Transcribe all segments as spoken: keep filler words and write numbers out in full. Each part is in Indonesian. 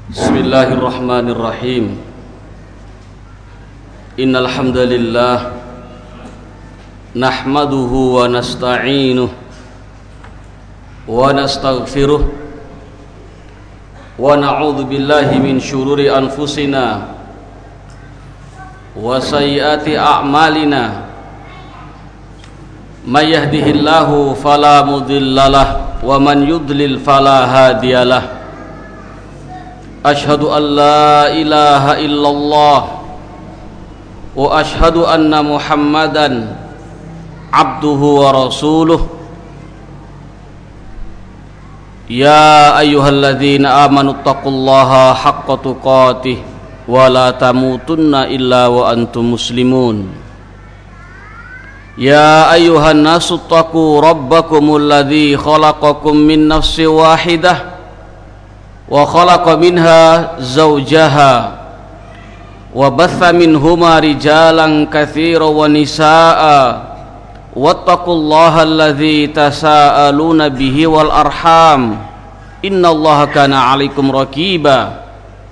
Bismillahirrahmanirrahim. Innal hamdalillah nahmaduhu wa nasta'inuhu wa nastaghfiruh wa na'udzu billahi min syururi anfusina wa sayyiati a'malina. May yahdihillahu fala mudhillalah wa man yudlil fala hadiyalah. Ashhadu an la ilaha illallah wa ashhadu anna Muhammadan abduhu wa rasuluh. Ya ayyuhalladzina amanu taqullaha haqqa tuqatih wa la tamutunna illa wa antum muslimun. Ya ayyuhan nasu taqu rabbakumul ladzi khalaqakum min nafsin wahidah wa khalaqa minha zawjaha wa batha minhuma rijalan katsiran wa nisaa'a wattaqullaha alladzi tasaaluna bihi wal arham innallaha kana 'alaikum raqiba.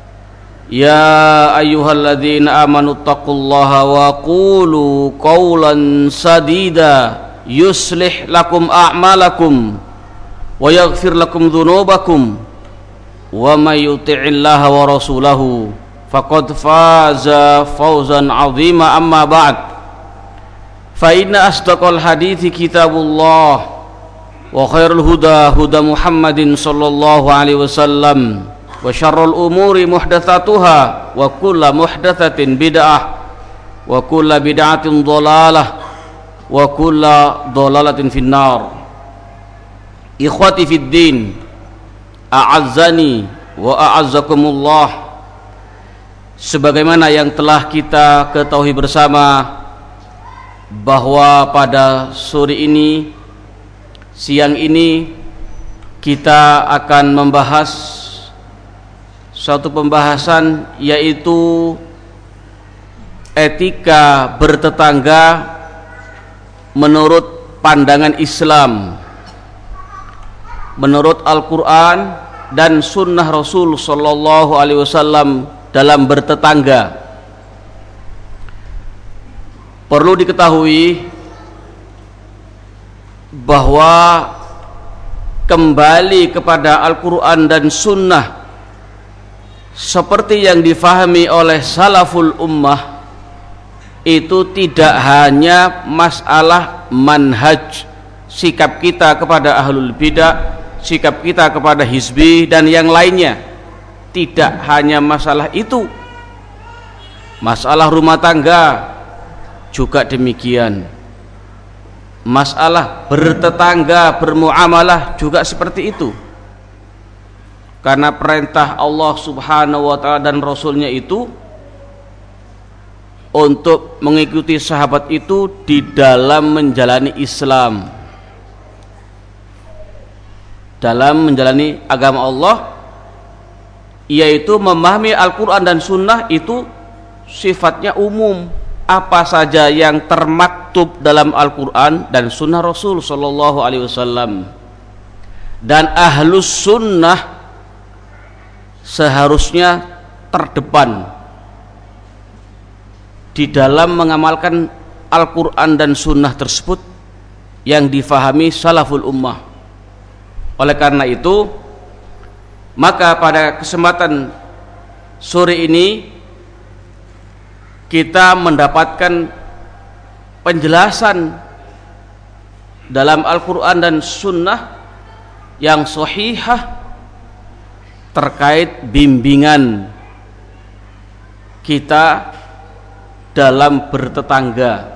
Ya ayyuhalladzina amanu taqullaha wa qulu qawlan sadida yuslih lakum a'malakum wa yaghfir lakum dhunubakum wa may yuti'illaha wa rasulahu faqad faza fawzan 'azima. Amma ba'd, fa inna asdaqal hadithi kitabullah wa khairul huda huda Muhammadin sallallahu alaihi wasallam wa syarrul umuri muhdatsatuha wa kullu muhdatsatin bid'ah wa kullu bid'atin dhalalah wa kullu dhalalatin finnar. Ikhwati fid din, a'azzani wa a'azzakumullah. Sebagaimana yang telah kita ketahui bersama bahwa pada sore ini, siang ini, kita akan membahas suatu pembahasan, yaitu etika bertetangga menurut pandangan Islam, menurut Al-Quran dan Sunnah Rasul Sallallahu Alaihi Wasallam dalam bertetangga. Perlu diketahui bahwa kembali kepada Al-Quran dan Sunnah seperti yang difahami oleh salaful ummah itu tidak hanya masalah manhaj, sikap kita kepada ahlul bidah, sikap kita kepada hizbi dan yang lainnya. Tidak hanya masalah itu, masalah rumah tangga juga demikian, masalah bertetangga, bermuamalah juga seperti itu. Karena perintah Allah subhanahu wa ta'ala dan Rasulnya itu untuk mengikuti sahabat itu di dalam menjalani Islam, dalam menjalani agama Allah, yaitu memahami Al-Quran dan Sunnah itu sifatnya umum. Apa saja yang termaktub dalam Al-Quran dan Sunnah Rasul Sallallahu Alaihi Wasallam, dan ahlus sunnah seharusnya terdepan di dalam mengamalkan Al-Quran dan Sunnah tersebut yang difahami salaful ummah. Oleh karena itu, maka pada kesempatan sore ini kita mendapatkan penjelasan dalam Al-Quran dan Sunnah yang sahihah terkait bimbingan kita dalam bertetangga,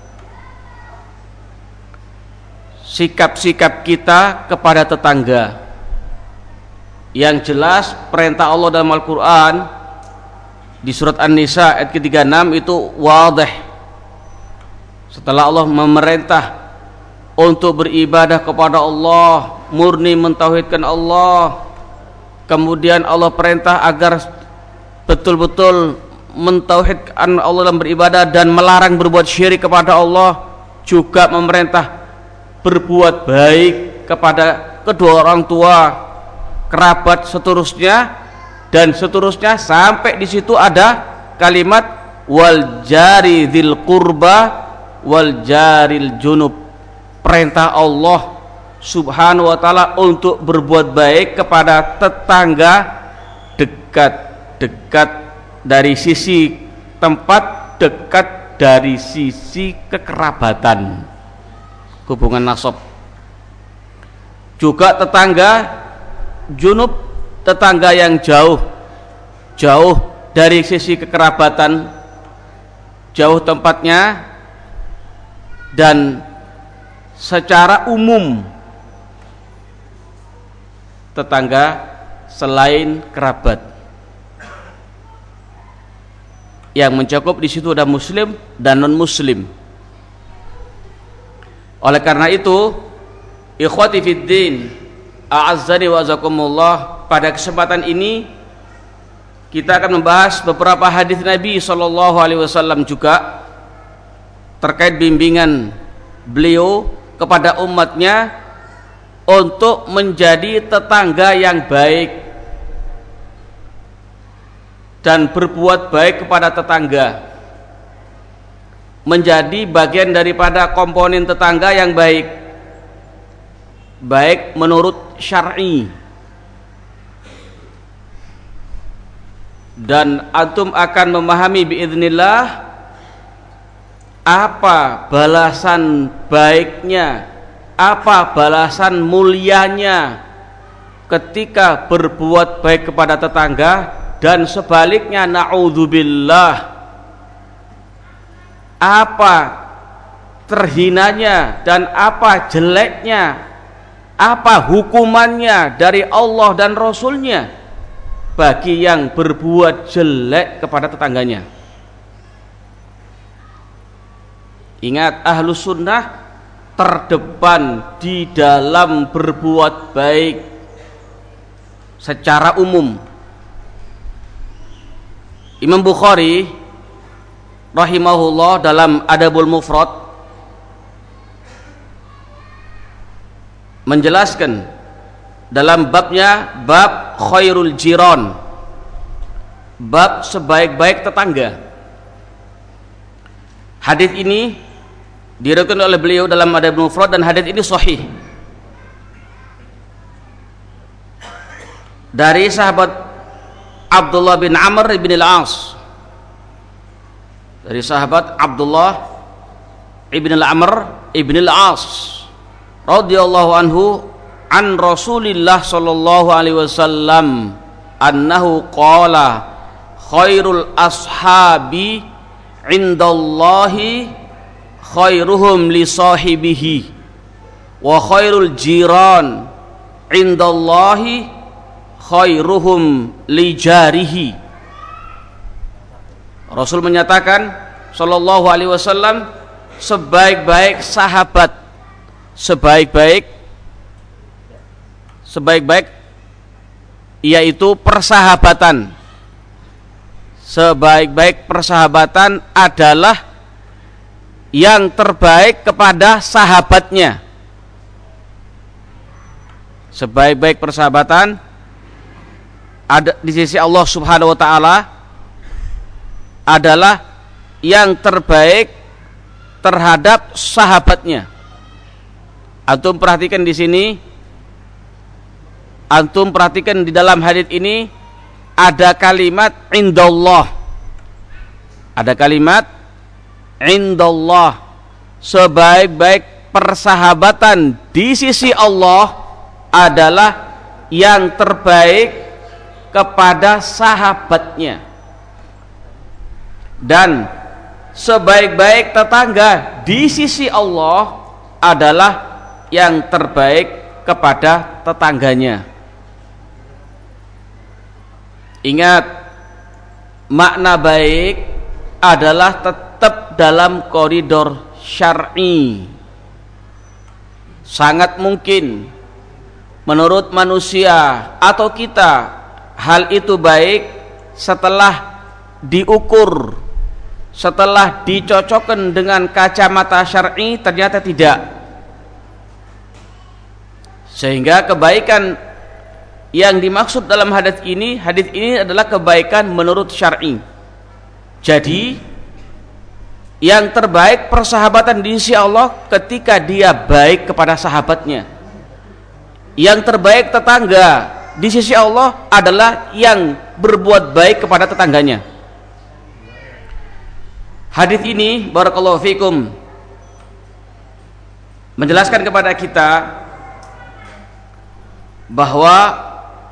sikap-sikap kita kepada tetangga. Yang jelas perintah Allah dalam Al-Quran di surat An-Nisa ayat ke tiga puluh enam itu wadih. Setelah Allah memerintah untuk beribadah kepada Allah, murni mentauhidkan Allah, kemudian Allah perintah agar betul-betul mentauhidkan Allah dalam beribadah dan melarang berbuat syirik kepada Allah, juga memerintah berbuat baik kepada kedua orang tua, kerabat, seterusnya, dan seterusnya sampai di situ ada kalimat wal jari dzil qurba wal jaril junub. Perintah Allah Subhanahu wa taala untuk berbuat baik kepada tetangga dekat-dekat dari sisi tempat, dekat dari sisi kekerabatan, hubungan nasab. Juga tetangga junub, tetangga yang jauh jauh dari sisi kekerabatan, jauh tempatnya, dan secara umum tetangga selain kerabat. Yang mencakup di situ ada muslim dan non muslim. Oleh karena itu, ikhwati fiddin, a'azzani wa azakumullah, pada kesempatan ini kita akan membahas beberapa hadis Nabi sallallahu alaihi wasallam juga terkait bimbingan beliau kepada umatnya untuk menjadi tetangga yang baik dan berbuat baik kepada tetangga, menjadi bagian daripada komponen tetangga yang baik, baik menurut syar'i. Dan antum akan memahami biiznillah apa balasan baiknya, apa balasan mulianya ketika berbuat baik kepada tetangga, dan sebaliknya na'udzubillah apa terhinanya dan apa jeleknya, apa hukumannya dari Allah dan Rasulnya bagi yang berbuat jelek kepada tetangganya. Ingat, ahlus sunnah terdepan di dalam berbuat baik secara umum. Imam Bukhari rahimahullah dalam Adabul Mufrad menjelaskan dalam babnya, bab khairul jiran, bab sebaik-baik tetangga. Hadis ini diriwayatkan oleh beliau dalam Adabul Mufrad dan hadis ini sahih dari sahabat Abdullah bin Amr bin al-As, dari sahabat Abdullah ibn al-Amr ibn al-As radhiyallahu anhu an Rasulillah sallallahu alaihi wasallam annahu qala khairul ashabi indallahi khairuhum li sahibihi wa khairul jiran indallahi khairuhum li jarihi. Rasul menyatakan sallallahu alaihi wasallam, sebaik-baik sahabat, sebaik-baik sebaik-baik yaitu persahabatan, sebaik-baik persahabatan adalah yang terbaik kepada sahabatnya. Sebaik-baik persahabatan ada di sisi Allah Subhanahu wa taala adalah yang terbaik terhadap sahabatnya. Antum perhatikan di sini, antum perhatikan di dalam hadis ini ada kalimat indallah. Ada kalimat indallah, sebaik-baik persahabatan di sisi Allah adalah yang terbaik kepada sahabatnya, dan sebaik-baik tetangga di sisi Allah adalah yang terbaik kepada tetangganya. Ingat, makna baik adalah tetap dalam koridor syar'i. Sangat mungkin menurut manusia atau kita hal itu baik setelah diukur, setelah dicocokkan dengan kacamata syar'i, ternyata tidak. Sehingga kebaikan Yang dimaksud dalam hadis ini, hadis ini adalah kebaikan menurut syar'i. Jadi yang terbaik persahabatan di sisi Allah ketika dia baik kepada sahabatnya. Yang terbaik tetangga di sisi Allah adalah yang berbuat baik kepada tetangganya. Hadis ini barakallahu fikum menjelaskan kepada kita bahwa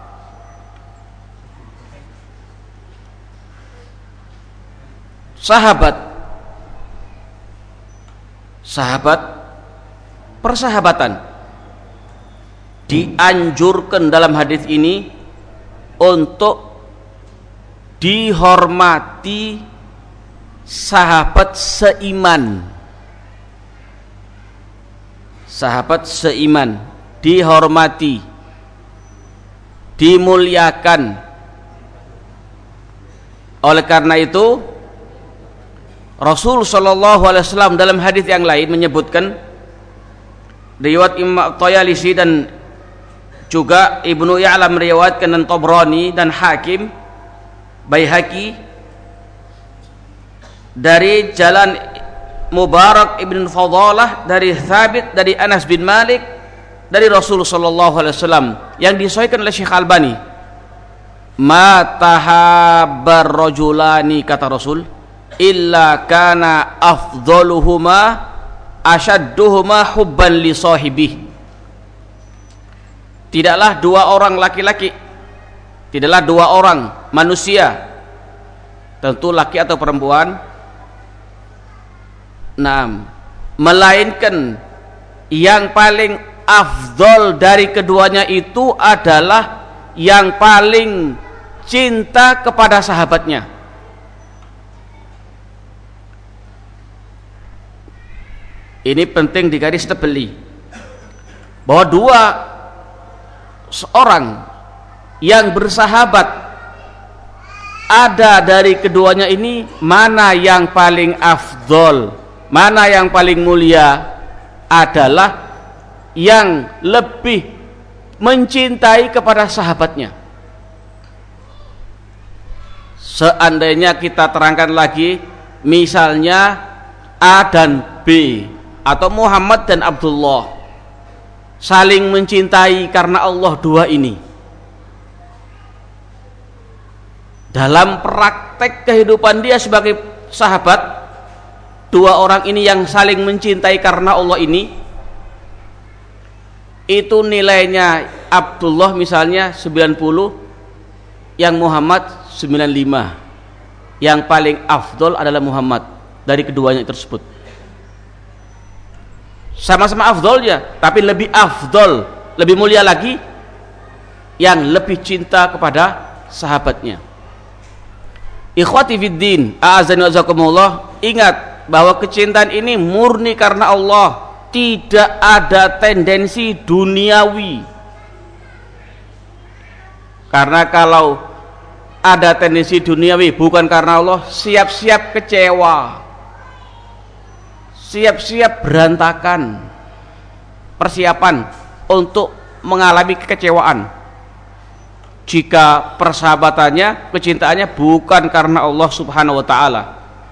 sahabat sahabat persahabatan dianjurkan dalam hadis ini untuk dihormati sahabat seiman. Sahabat seiman dihormati, dimuliakan. Oleh karena itu Rasul sallallahu alaihi wasallam dalam hadis yang lain menyebutkan, riwayat Imam Tayalisi dan juga Ibnu Ya'la meriwayatkan, dan Tabrani dan Hakim, Baihaqi dari jalan Mubarak ibn Fadalah dari Thabit dari Anas bin Malik dari Rasul sallallahu alaihi wasallam yang disahihkan oleh Syekh Albani. Ma tahabbar rajulani, kata Rasul, illa kana afdaluhuma asyadduhuma hubban li sahibih. Tidaklah dua orang laki-laki, tidaklah dua orang manusia, tentu laki atau perempuan, nah, melainkan yang paling afdol dari keduanya itu adalah yang paling cinta kepada sahabatnya. Ini penting digaris terbeli bahwa dua seorang yang bersahabat, ada dari keduanya ini mana yang paling afdol, mana yang paling mulia, adalah yang lebih mencintai kepada sahabatnya. Seandainya kita terangkan lagi, misalnya A dan B, atau Muhammad dan Abdullah saling mencintai karena Allah, dua ini dalam praktek kehidupan dia sebagai sahabat, dua orang ini yang saling mencintai karena Allah ini, itu nilainya Abdullah misalnya sembilan puluh, yang Muhammad sembilan puluh lima. Yang paling afdol adalah Muhammad dari keduanya tersebut. Sama-sama afdolnya, tapi lebih afdol, lebih mulia lagi yang lebih cinta kepada sahabatnya. Ikhwati fiddin, a'azani wa jazakumullah, ingat bahwa kecintaan ini murni karena Allah, tidak ada tendensi duniawi. Karena kalau ada tendensi duniawi bukan karena Allah, siap-siap kecewa, siap-siap berantakan persiapan untuk mengalami kekecewaan jika persahabatannya, kecintaannya bukan karena Allah subhanahu wa ta'ala.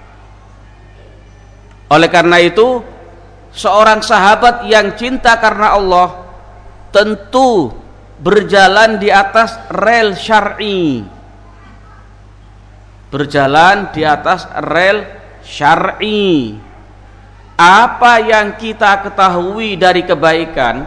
Oleh karena itu, seorang sahabat yang cinta karena Allah tentu berjalan di atas rel syar'i, berjalan di atas rel syar'i. Apa yang kita ketahui dari kebaikan,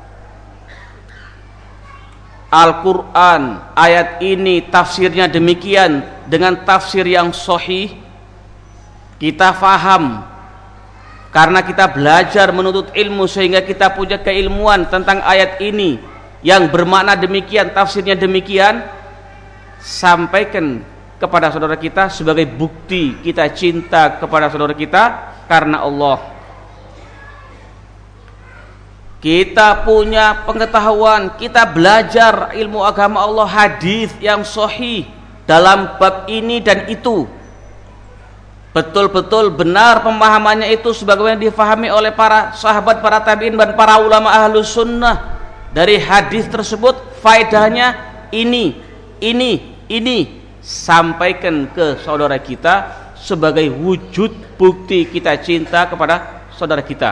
Al-Quran, ayat ini tafsirnya demikian dengan tafsir yang sahih, kita faham karena kita belajar menuntut ilmu sehingga kita punya keilmuan tentang ayat ini yang bermakna demikian, tafsirnya demikian, sampaikan kepada saudara kita sebagai bukti kita cinta kepada saudara kita karena Allah. Kita punya pengetahuan, kita belajar ilmu agama Allah, hadis yang sahih dalam bab ini dan itu, betul-betul benar pemahamannya itu sebagaimana difahami oleh para sahabat, para tabi'in dan para ulama ahlus sunnah. Dari hadis tersebut faedahnya ini, ini, ini, sampaikan ke saudara kita sebagai wujud bukti kita cinta kepada saudara kita.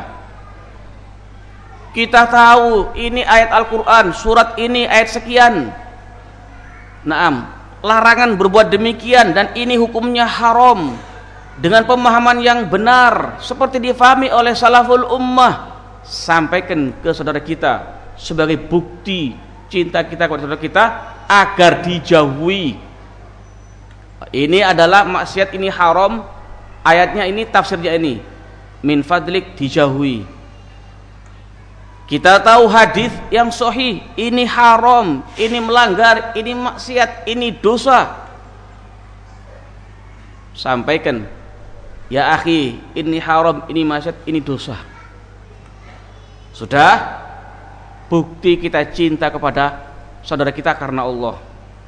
Kita tahu ini ayat Al-Quran, surat ini ayat sekian. Naam, larangan berbuat demikian dan ini hukumnya haram dengan pemahaman yang benar seperti difahami oleh salaful ummah. Sampaikan ke saudara kita sebagai bukti cinta kita kepada saudara kita agar dijauhi. Ini adalah maksiat, ini haram, ayatnya ini, tafsirnya ini, min fadlik, dijauhi. Kita tahu hadis yang sahih, ini haram, ini melanggar, ini maksiat, ini dosa. Sampaikan, ya akhi, ini haram, ini maksiat, ini dosa. Sudah, bukti kita cinta kepada saudara kita karena Allah.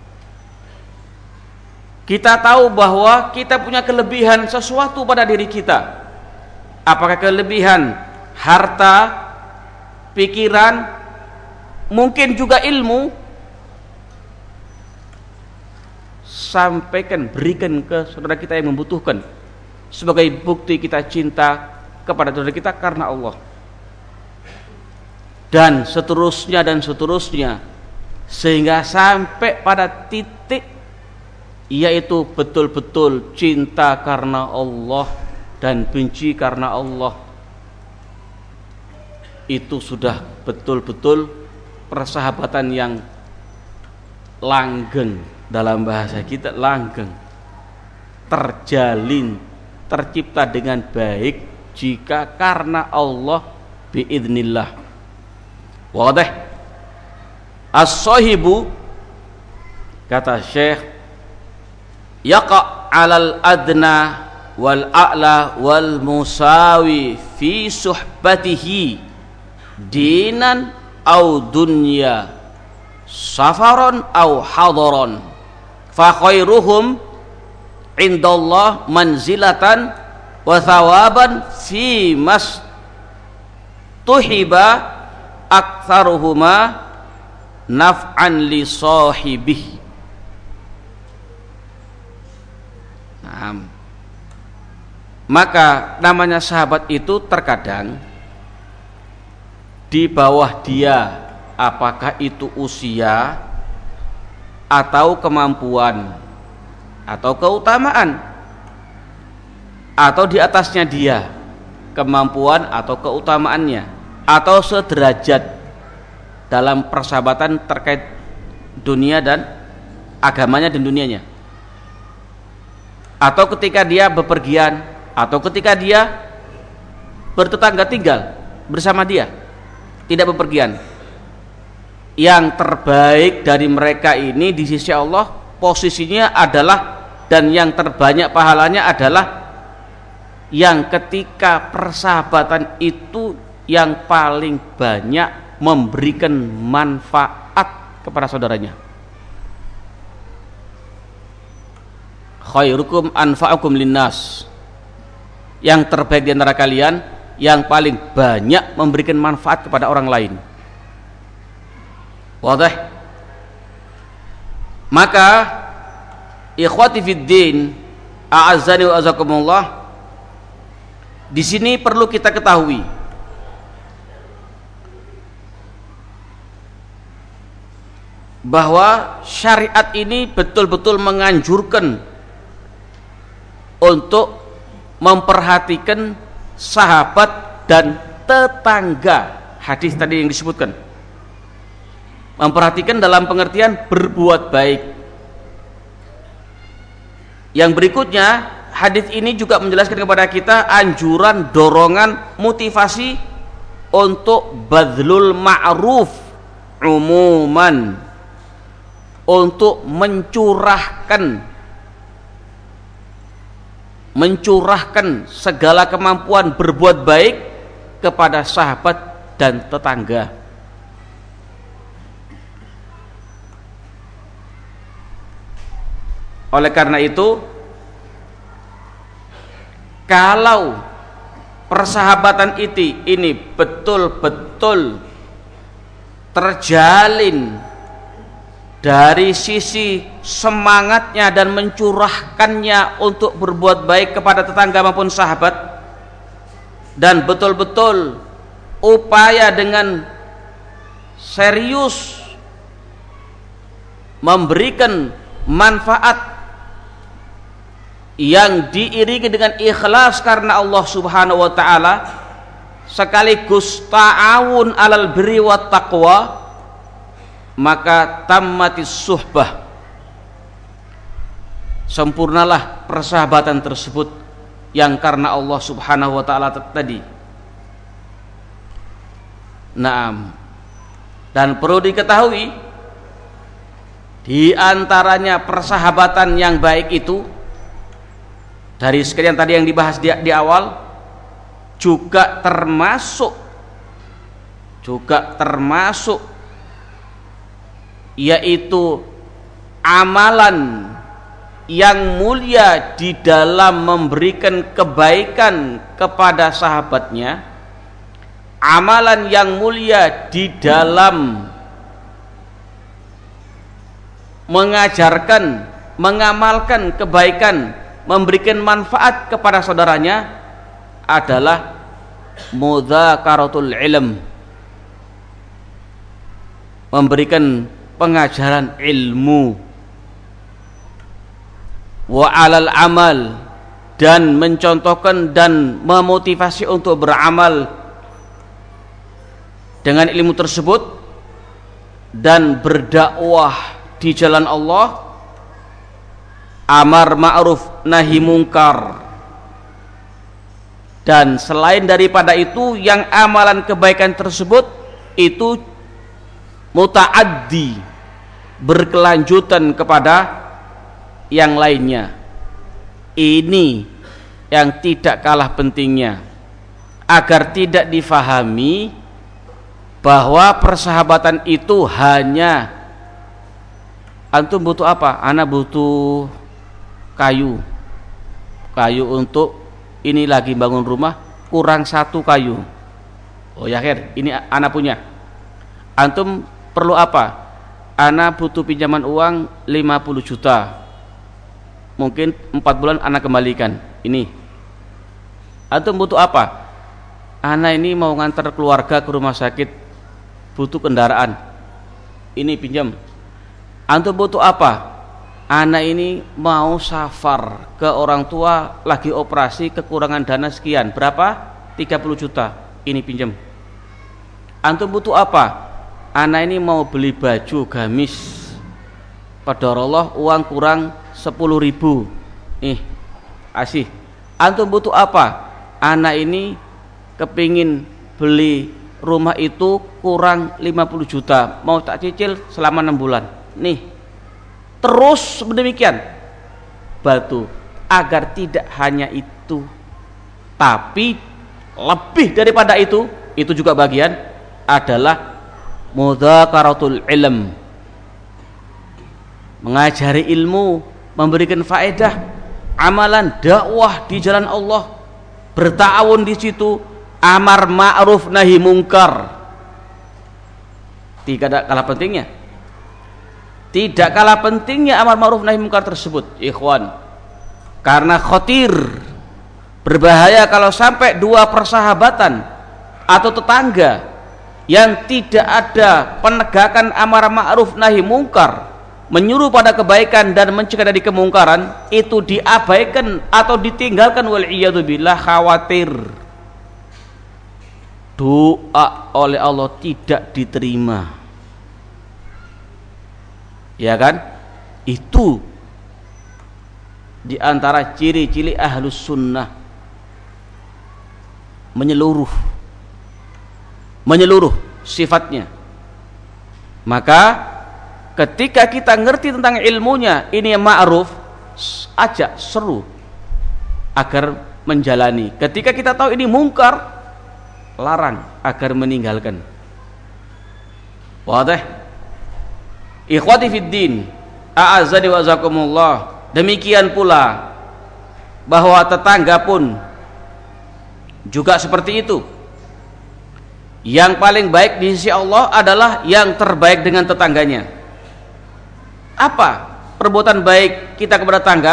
Kita tahu bahwa kita punya kelebihan sesuatu pada diri kita. Apakah kelebihan harta, pikiran, mungkin juga ilmu. Sampaikan, berikan ke saudara kita yang membutuhkan sebagai bukti kita cinta kepada saudara kita karena Allah. Dan seterusnya dan seterusnya, sehingga sampai pada titik yaitu betul-betul cinta karena Allah dan benci karena Allah. Itu sudah betul-betul persahabatan yang langgeng, dalam bahasa kita langgeng, terjalin, tercipta dengan baik jika karena Allah biidznillah. Wadah. As-sahibu, kata Syekh, yaqa 'alal adna wal a'la wal musawi fi suhbatihi dinan au dunya, safaron au hadaron, fa khairuhum indallah manzilatan wa thawaban fi mas tuhiba aktsaruhuma naf'an li sahibih. Nah, maka namanya sahabat itu terkadang di bawah dia, apakah itu usia atau kemampuan atau keutamaan, atau di atasnya dia kemampuan atau keutamaannya, atau sederajat dalam persahabatan terkait dunia dan agamanya dan dunianya, atau ketika dia bepergian, atau ketika dia bertetangga tinggal bersama dia, tidak bepergian. Yang terbaik dari mereka ini di sisi Allah posisinya adalah, dan yang terbanyak pahalanya adalah yang ketika persahabatan itu yang paling banyak memberikan manfaat kepada saudaranya. Khairukum anfa'ukum linnas, yang terbaik di antara kalian yang paling banyak memberikan manfaat kepada orang lain. Wadah. Maka ikhwati fiddin, a'azzani wa azakumullah, di sini perlu kita ketahui bahwa syariat ini betul-betul menganjurkan untuk memperhatikan sahabat dan tetangga. Hadis tadi yang disebutkan, memperhatikan dalam pengertian berbuat baik. Yang berikutnya, hadis ini juga menjelaskan kepada kita anjuran, dorongan, motivasi untuk badlul ma'ruf umuman, untuk mencurahkan mencurahkan segala kemampuan berbuat baik kepada sahabat dan tetangga. Oleh karena itu, kalau persahabatan itu ini betul-betul terjalin dari sisi semangatnya dan mencurahkannya untuk berbuat baik kepada tetangga maupun sahabat, dan betul-betul upaya dengan serius memberikan manfaat yang diiringi dengan ikhlas karena Allah Subhanahu wa taala, sekaligus ta'awun alal birri wat taqwa, maka tammatis suhbah, sempurnalah persahabatan tersebut yang karena Allah Subhanahu wa taala tadi. Naam. Dan perlu diketahui, di antaranya persahabatan yang baik itu, dari sekian tadi yang dibahas di, di awal, juga termasuk juga termasuk yaitu amalan yang mulia di dalam memberikan kebaikan kepada sahabatnya, amalan yang mulia di dalam mengajarkan, mengamalkan kebaikan, memberikan manfaat kepada saudaranya adalah mudzakaratul ilm, memberikan pengajaran ilmu, wa alal amal, dan mencontohkan dan memotivasi untuk beramal dengan ilmu tersebut, dan berdakwah di jalan Allah, amar ma'ruf nahi mungkar. Dan selain daripada itu, yang amalan kebaikan tersebut itu muta'addi, berkelanjutan kepada yang lainnya. Ini yang tidak kalah pentingnya, agar tidak difahami bahwa persahabatan itu hanya antum butuh apa? Ana butuh kayu kayu untuk ini lagi bangun rumah, kurang satu kayu. Oh ya Khair, ini ana punya. Antum perlu apa? Ana butuh pinjaman uang lima puluh juta, mungkin empat bulan ana kembalikan. Ini antum butuh apa? Ana ini mau ngantar keluarga ke rumah sakit, butuh kendaraan, ini pinjam. Antum butuh apa? Anak ini mau safar ke orang tua, lagi operasi, kekurangan dana sekian, berapa? tiga puluh juta, ini pinjam. Antum butuh apa? Anak ini mau beli baju gamis, qadarullah uang kurang sepuluh ribu, nih asih. Antum butuh apa? Anak ini kepingin beli rumah itu kurang lima puluh juta, mau tak cicil selama enam bulan, nih. Terus demikian batu, agar tidak hanya itu, tapi lebih daripada itu, itu juga bagian adalah mudzakaratul ilm, mengajari ilmu, memberikan faedah, amalan dakwah di jalan Allah, berta'awun di situ, amar ma'ruf nahi mungkar. Tidak kalah pentingnya, tidak kalah pentingnya amar ma'ruf nahi mungkar tersebut, ikhwan, karena khotir, berbahaya kalau sampai dua persahabatan atau tetangga yang tidak ada penegakan amar ma'ruf nahi mungkar, menyuruh pada kebaikan dan mencegah dari kemungkaran, itu diabaikan atau ditinggalkan, wal'iyadzubillah, khawatir doa oleh Allah tidak diterima. Ya kan? Itu di antara ciri-ciri ahlus sunnah, menyeluruh menyeluruh sifatnya. Maka ketika kita ngerti tentang ilmunya, ini ma'ruf, ajak seru agar menjalani. Ketika kita tahu ini mungkar, larang agar meninggalkan. Wadah. Ikhwati fid din, a'azzani wa azakumullah. Demikian pula bahwa tetangga pun juga seperti itu. Yang paling baik di sisi Allah adalah yang terbaik dengan tetangganya. Apa perbuatan baik kita kepada tetangga?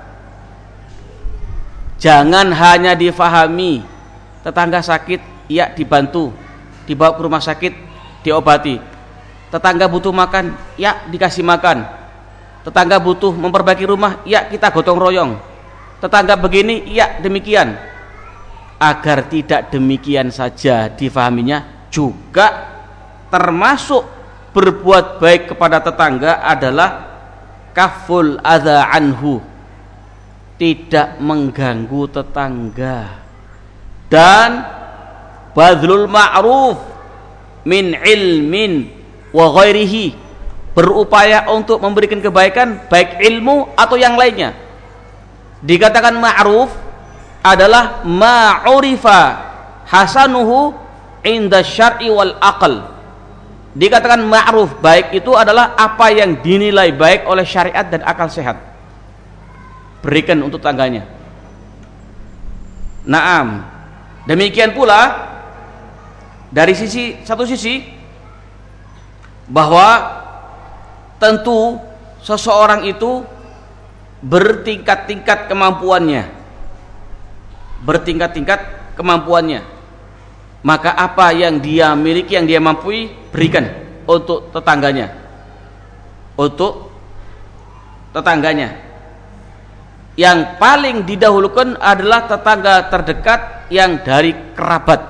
Jangan hanya difahami tetangga sakit, ya dibantu, dibawa ke rumah sakit, diobati. Tetangga butuh makan, ya dikasih makan. Tetangga butuh memperbaiki rumah, ya kita gotong royong. Tetangga begini, ya demikian. Agar tidak demikian saja difahaminya, juga termasuk berbuat baik kepada tetangga adalah kaful adza anhu, tidak mengganggu tetangga, dan badlul ma'ruf min ilmin wa ghairihi, berupaya untuk memberikan kebaikan baik ilmu atau yang lainnya. Dikatakan ma'ruf adalah ma'urifa hasanuhu inda syar'i wal aql. Dikatakan ma'ruf baik itu adalah apa yang dinilai baik oleh syariat dan akal sehat, berikan untuk tangganya. Naam. Demikian pula dari sisi satu sisi bahwa tentu seseorang itu bertingkat-tingkat kemampuannya, bertingkat-tingkat kemampuannya. Maka apa yang dia miliki, yang dia mampu, berikan untuk tetangganya, untuk tetangganya. Yang paling didahulukan adalah tetangga terdekat yang dari kerabat.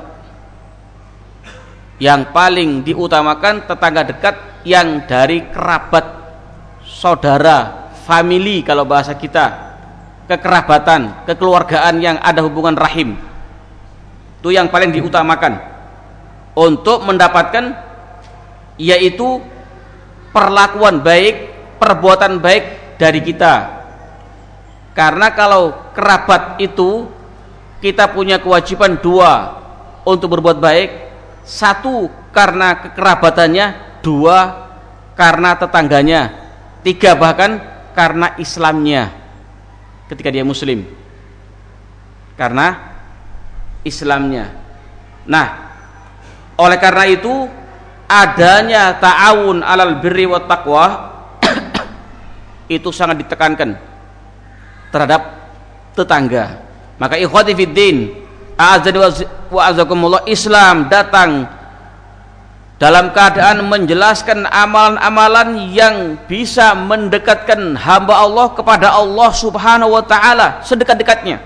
Yang paling diutamakan tetangga dekat yang dari kerabat, saudara, family kalau bahasa kita, kekerabatan, kekeluargaan yang ada hubungan rahim. Itu yang paling diutamakan untuk mendapatkan, yaitu perlakuan baik, perbuatan baik dari kita. Karena kalau kerabat itu kita punya kewajiban dua untuk berbuat baik. Satu karena kekerabatannya, dua karena tetangganya, tiga bahkan karena Islamnya ketika dia muslim, karena Islamnya. Nah, oleh karena itu adanya ta'awun alal birri wat taqwa itu sangat ditekankan terhadap tetangga. Maka ikhwati fiddin, a'azzani wa azakumullah, Islam datang dalam keadaan menjelaskan amalan-amalan yang bisa mendekatkan hamba Allah kepada Allah Subhanahu wa taala sedekat-dekatnya,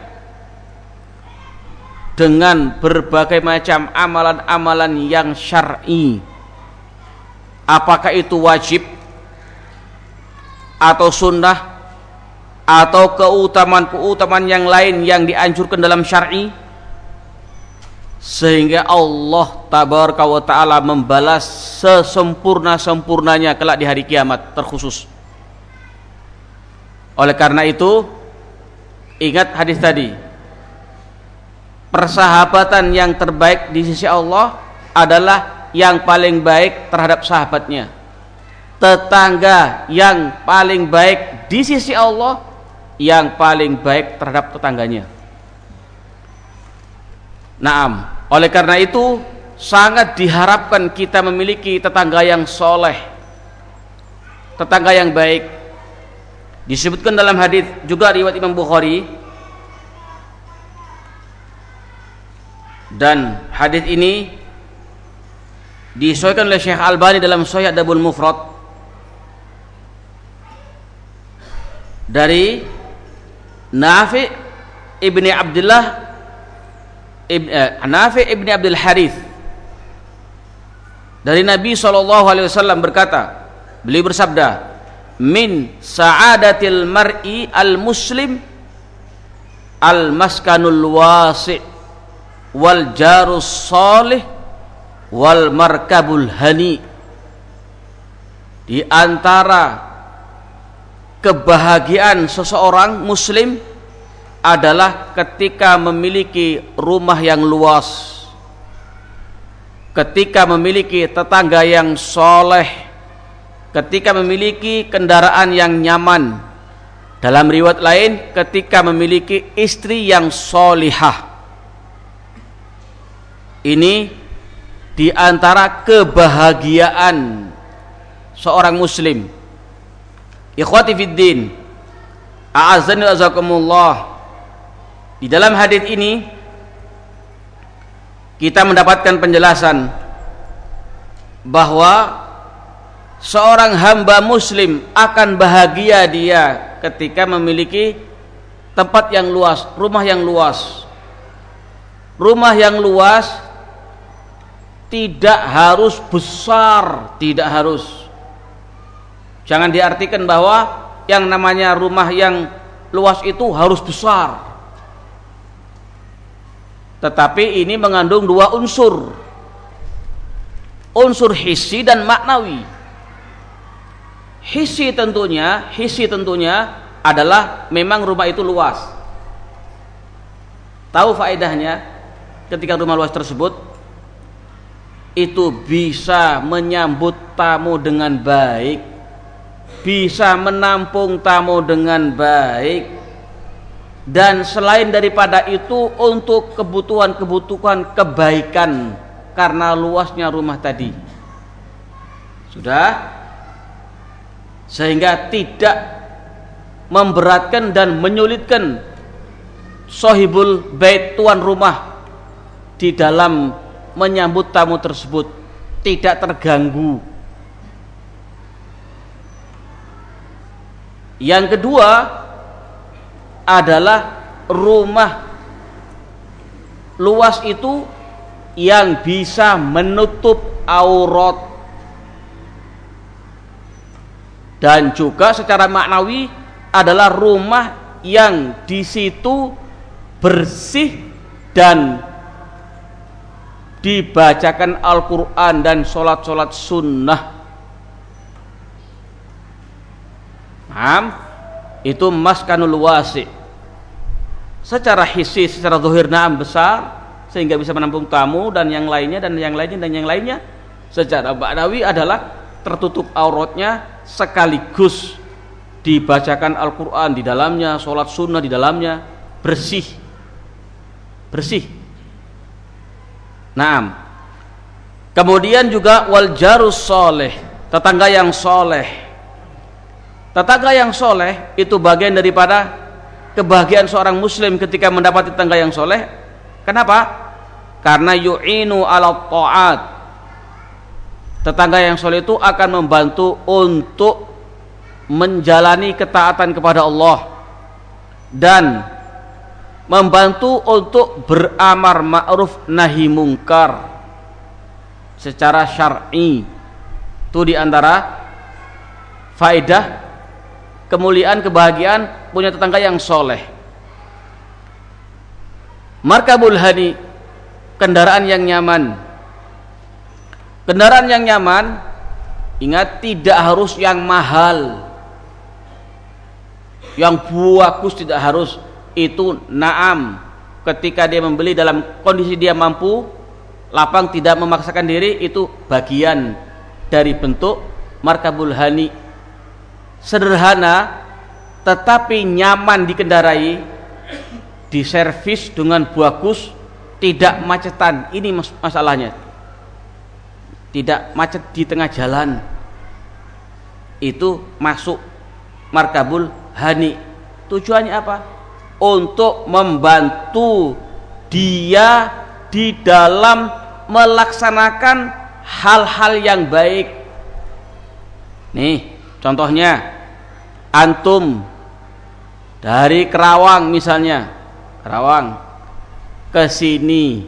dengan berbagai macam amalan-amalan yang syar'i. Apakah itu wajib atau sunnah atau keutamaan-keutamaan yang lain yang dianjurkan dalam syar'i, sehingga Allah tabaraka wa ta'ala membalas sesempurna-sempurnanya kelak di hari kiamat terkhusus. Oleh karena itu, ingat hadis tadi, persahabatan yang terbaik di sisi Allah adalah yang paling baik terhadap sahabatnya. Tetangga yang paling baik di sisi Allah yang paling baik terhadap tetangganya. Naam, oleh karena itu sangat diharapkan kita memiliki tetangga yang soleh, tetangga yang baik. Disebutkan dalam hadis juga riwayat Imam Bukhari, dan hadis ini disahihkan oleh Syekh Albani dalam Sahih Adabul Mufrad dari Nafi ibni Abdullah ibn, eh, Nafi ibni Abdul Harith dari Nabi shallallahu alaihi wasallam berkata, beliau bersabda, min sa'adatil mar'i al muslim al maskanul wasi' wal jarus salih wal markabul hani. Di antara kebahagiaan seseorang muslim adalah ketika memiliki rumah yang luas, ketika memiliki tetangga yang soleh, ketika memiliki kendaraan yang nyaman. Dalam riwayat lain, ketika memiliki istri yang solihah. Ini di antara kebahagiaan seorang muslim. Ikhwati fiddin, a'azzani wa azakumullah. Di dalam hadis ini kita mendapatkan penjelasan bahwa seorang hamba muslim akan bahagia dia ketika memiliki tempat yang luas, rumah yang luas. Rumah yang luas tidak harus besar, tidak harus. Jangan diartikan bahwa yang namanya rumah yang luas itu harus besar. Tetapi ini mengandung dua unsur, unsur hissi dan maknawi. Hissi tentunya, hissi tentunya adalah memang rumah itu luas. Tahu faedahnya ketika rumah luas tersebut itu bisa menyambut tamu dengan baik, bisa menampung tamu dengan baik, dan selain daripada itu untuk kebutuhan-kebutuhan kebaikan karena luasnya rumah tadi. Sudah, sehingga tidak memberatkan dan menyulitkan sahibul bait, tuan rumah, di dalam menyambut tamu tersebut, tidak terganggu. Yang kedua adalah rumah luas itu yang bisa menutup aurat, dan juga secara maknawi adalah rumah yang di situ bersih dan dibacakan Al-Quran dan sholat-sholat sunnah. Paham? Itu maskanul wasi. Secara hissi, secara zahir na'am besar, sehingga bisa menampung tamu dan yang lainnya dan yang lainnya dan yang lainnya. Secara maknawi adalah tertutup auratnya, sekaligus dibacakan Al-Quran di dalamnya, sholat sunnah di dalamnya, bersih, bersih. Naam. Kemudian juga wal jarus soleh, tetangga yang soleh. Tetangga yang soleh itu bagian daripada kebahagiaan seorang muslim ketika mendapat tetangga yang soleh. Kenapa? Karena yu'inu ala ta'at. Tetangga yang soleh itu akan membantu untuk menjalani ketaatan kepada Allah dan membantu untuk beramar ma'ruf nahi mungkar secara syar'i. Itu diantara faedah kemuliaan, kebahagiaan punya tetangga yang soleh. Markabul hani, kendaraan yang nyaman. Kendaraan yang nyaman, ingat, tidak harus yang mahal, yang bagus, tidak harus. Itu naam, ketika dia membeli dalam kondisi dia mampu, lapang, tidak memaksakan diri, itu bagian dari bentuk markabul hani. Sederhana tetapi nyaman dikendarai, diservis dengan bagus, tidak macetan. Ini mas masalahnya, tidak macet di tengah jalan. Itu masuk markabul hani. Tujuannya apa? Untuk membantu dia di dalam melaksanakan hal-hal yang baik. Nih contohnya, antum dari Kerawang misalnya, Kerawang ke sini,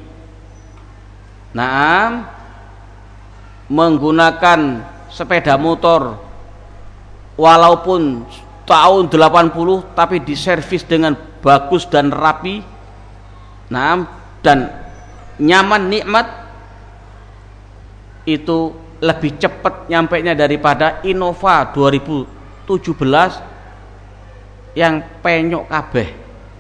naam, menggunakan sepeda motor walaupun tahun delapan puluh tapi diservis dengan bagus dan rapi, naam, dan nyaman, nikmat, itu lebih cepat nyampainya daripada Innova dua ribu tujuh belas yang penyok kabeh,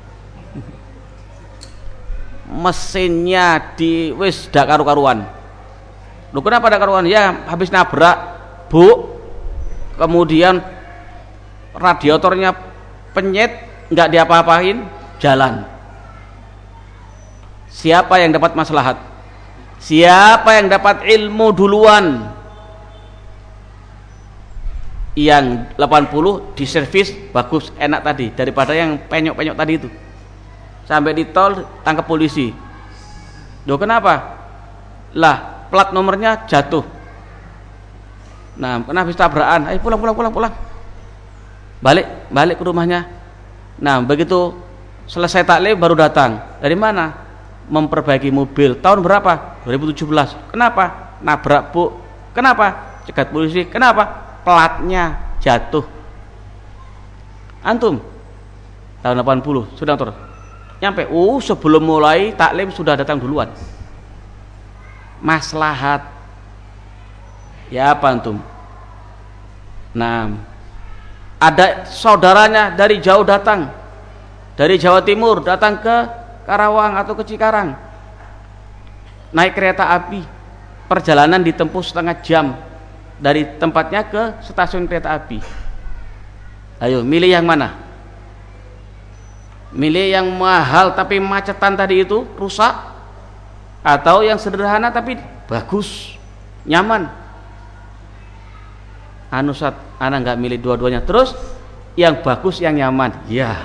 mesinnya di wis dak karu-karuan. Lu kenapa dak karuan? Ya habis nabrak, Bu. Kemudian radiatornya penyet, nggak diapa-apain, jalan. Siapa yang dapat maslahat? Siapa yang dapat ilmu duluan? yang delapan puluh diservis bagus enak tadi daripada yang penyok-penyok tadi itu. Sampai di tol tangkap polisi. Loh kenapa? Lah plat nomornya jatuh. Nah kenapa bisa tabrakan? Ayo pulang pulang pulang pulang. Balik balik ke rumahnya. Nah begitu selesai taklim baru datang. Dari mana? Memperbaiki mobil. Tahun berapa? dua ribu tujuh belas. Kenapa? Nabrak bu. Kenapa? Cegat polisi. Kenapa? Platnya jatuh. Antum tahun delapan puluh sudah motor nyampe. Uh sebelum mulai taklim sudah datang duluan. Maslahat. Ya apa antum? Nah, ada saudaranya dari jauh datang, dari Jawa Timur datang ke Karawang atau ke Cikarang, naik kereta api, perjalanan ditempuh setengah jam dari tempatnya ke stasiun kereta api. Ayo milih yang mana? Milih yang mahal tapi macetan tadi itu rusak, atau yang sederhana tapi bagus, nyaman? Anu Ustaz, anak nggak milih dua-duanya. Terus yang bagus yang nyaman, ya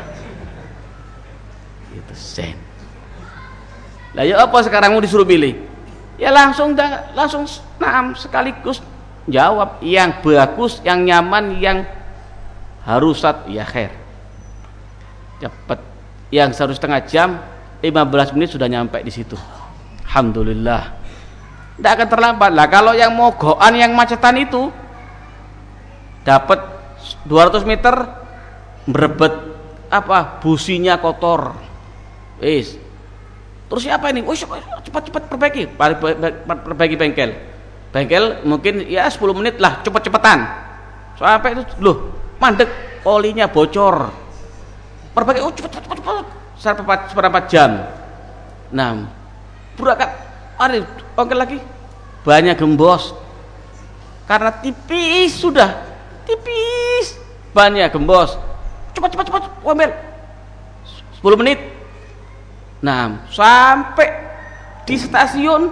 itu sen. Lah ya apa sekarang mau disuruh pilih? Ya langsung langsung naam sekaligus jawab yang bagus, yang nyaman, yang harus Ustaz, ya khair. Cepat. Yang satu setengah jam, lima belas menit sudah nyampe di situ. Alhamdulillah. Tidak akan terlambat. Lah kalau yang mogokan yang macetan itu dapat dua ratus meter berebet apa businya kotor. Wis. Terus siapa ini? Wis cepat-cepat perbaiki, perbaiki bengkel. Bengkel mungkin ya sepuluh menit lah, cepet-cepetan. Sampai itu loh, mandek olinya bocor. Perbaiki, oh cepet-cepet cepet seperempat jam. Nah, berangkat ada bengkel lagi banyak gembos. Karena tipis sudah, tipis banyak gembos. Cepat-cepat cepat ambil sepuluh menit. Nah, sampai di stasiun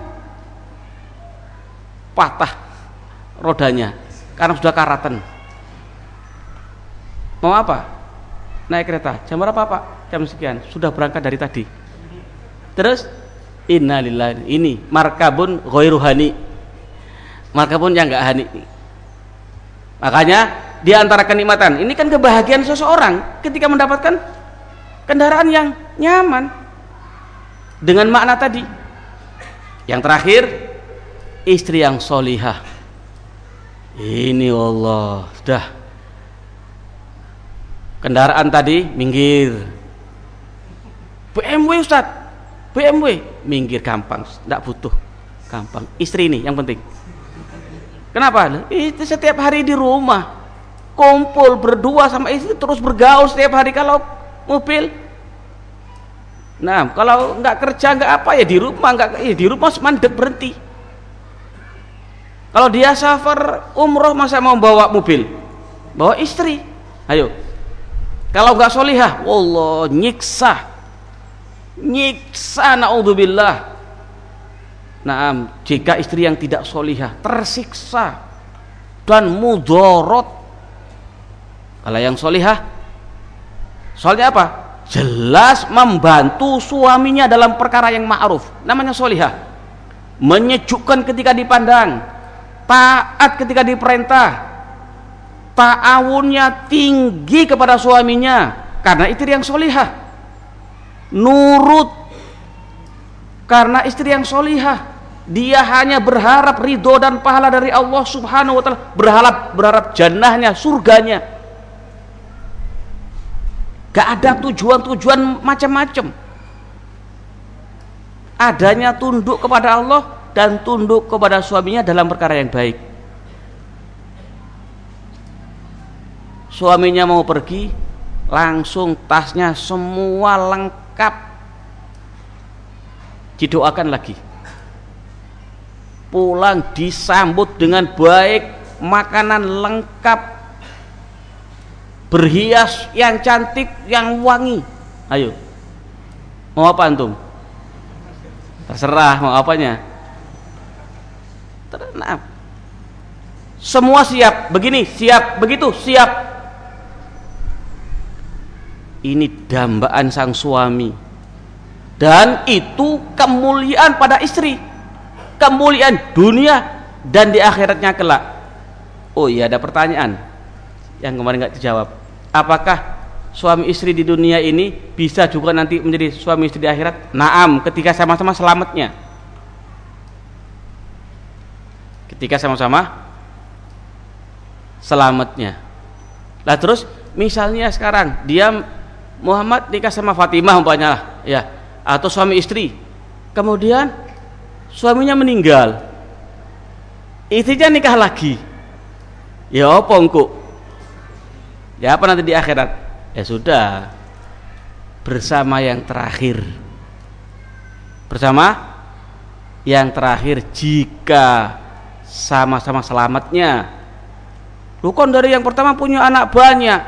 patah rodanya karena sudah karatan. Mau apa? Naik kereta jam berapa Pak? Jam sekian. Sudah berangkat dari tadi. Terus innalillahi, ini markabun ghairu hani, markabun yang enggak hani. Makanya di antara kenikmatan ini kan kebahagiaan seseorang ketika mendapatkan kendaraan yang nyaman dengan makna tadi. Yang terakhir, istri yang solihah. Ini Allah, sudah kendaraan tadi minggir. B M W Ustaz, B M W minggir gampang, tidak butuh, gampang. Istri ini yang penting. Kenapa? Itu setiap hari di rumah kumpul berdua sama istri, terus bergaul setiap hari. Kalau mobil, nah kalau nggak kerja nggak apa ya di rumah, nggak ya di rumah mandek berhenti. Kalau dia safar umroh masa mau bawa mobil, bawa istri, ayo. Kalau nggak solihah, wallah nyiksa, nyiksa, naudzubillah. Nah, jika istri yang tidak solihah tersiksa dan mudorot. Kalau yang solihah, soalnya apa? Jelas membantu suaminya dalam perkara yang ma'ruf, namanya solihah. Menyejukkan ketika dipandang, taat ketika diperintah, ta'awunnya tinggi kepada suaminya karena istri yang solihah, nurut karena istri yang solihah. Dia hanya berharap ridho dan pahala dari Allah subhanahu wa ta'ala, berharap, berharap jannahnya, surganya. Gak ada tujuan-tujuan macam-macam. Adanya tunduk kepada Allah dan tunduk kepada suaminya dalam perkara yang baik. Suaminya mau pergi, langsung tasnya semua lengkap, didoakan lagi. Pulang disambut dengan baik, makanan lengkap, berhias yang cantik, yang wangi. Ayo, mau apa antum? Terserah mau apanya. Tenang. semua siap, begini siap, begitu siap. Ini dambaan sang suami, dan itu kemuliaan pada istri, kemuliaan dunia dan di akhiratnya kelak. Oh iya, ada pertanyaan yang kemarin nggak dijawab. Apakah suami istri di dunia ini bisa juga nanti menjadi suami istri di akhirat? Naam, ketika sama-sama selamatnya. Ketika sama-sama selamatnya. Lah terus misalnya sekarang dia Muhammad nikah sama Fatimah umpamanya ya, atau suami istri, kemudian suaminya meninggal, istrinya nikah lagi, ya apa engko? Ya apa nanti di akhirat? Ya sudah, bersama yang terakhir, bersama yang terakhir jika sama-sama selamatnya. Bukan dari yang pertama punya anak banyak,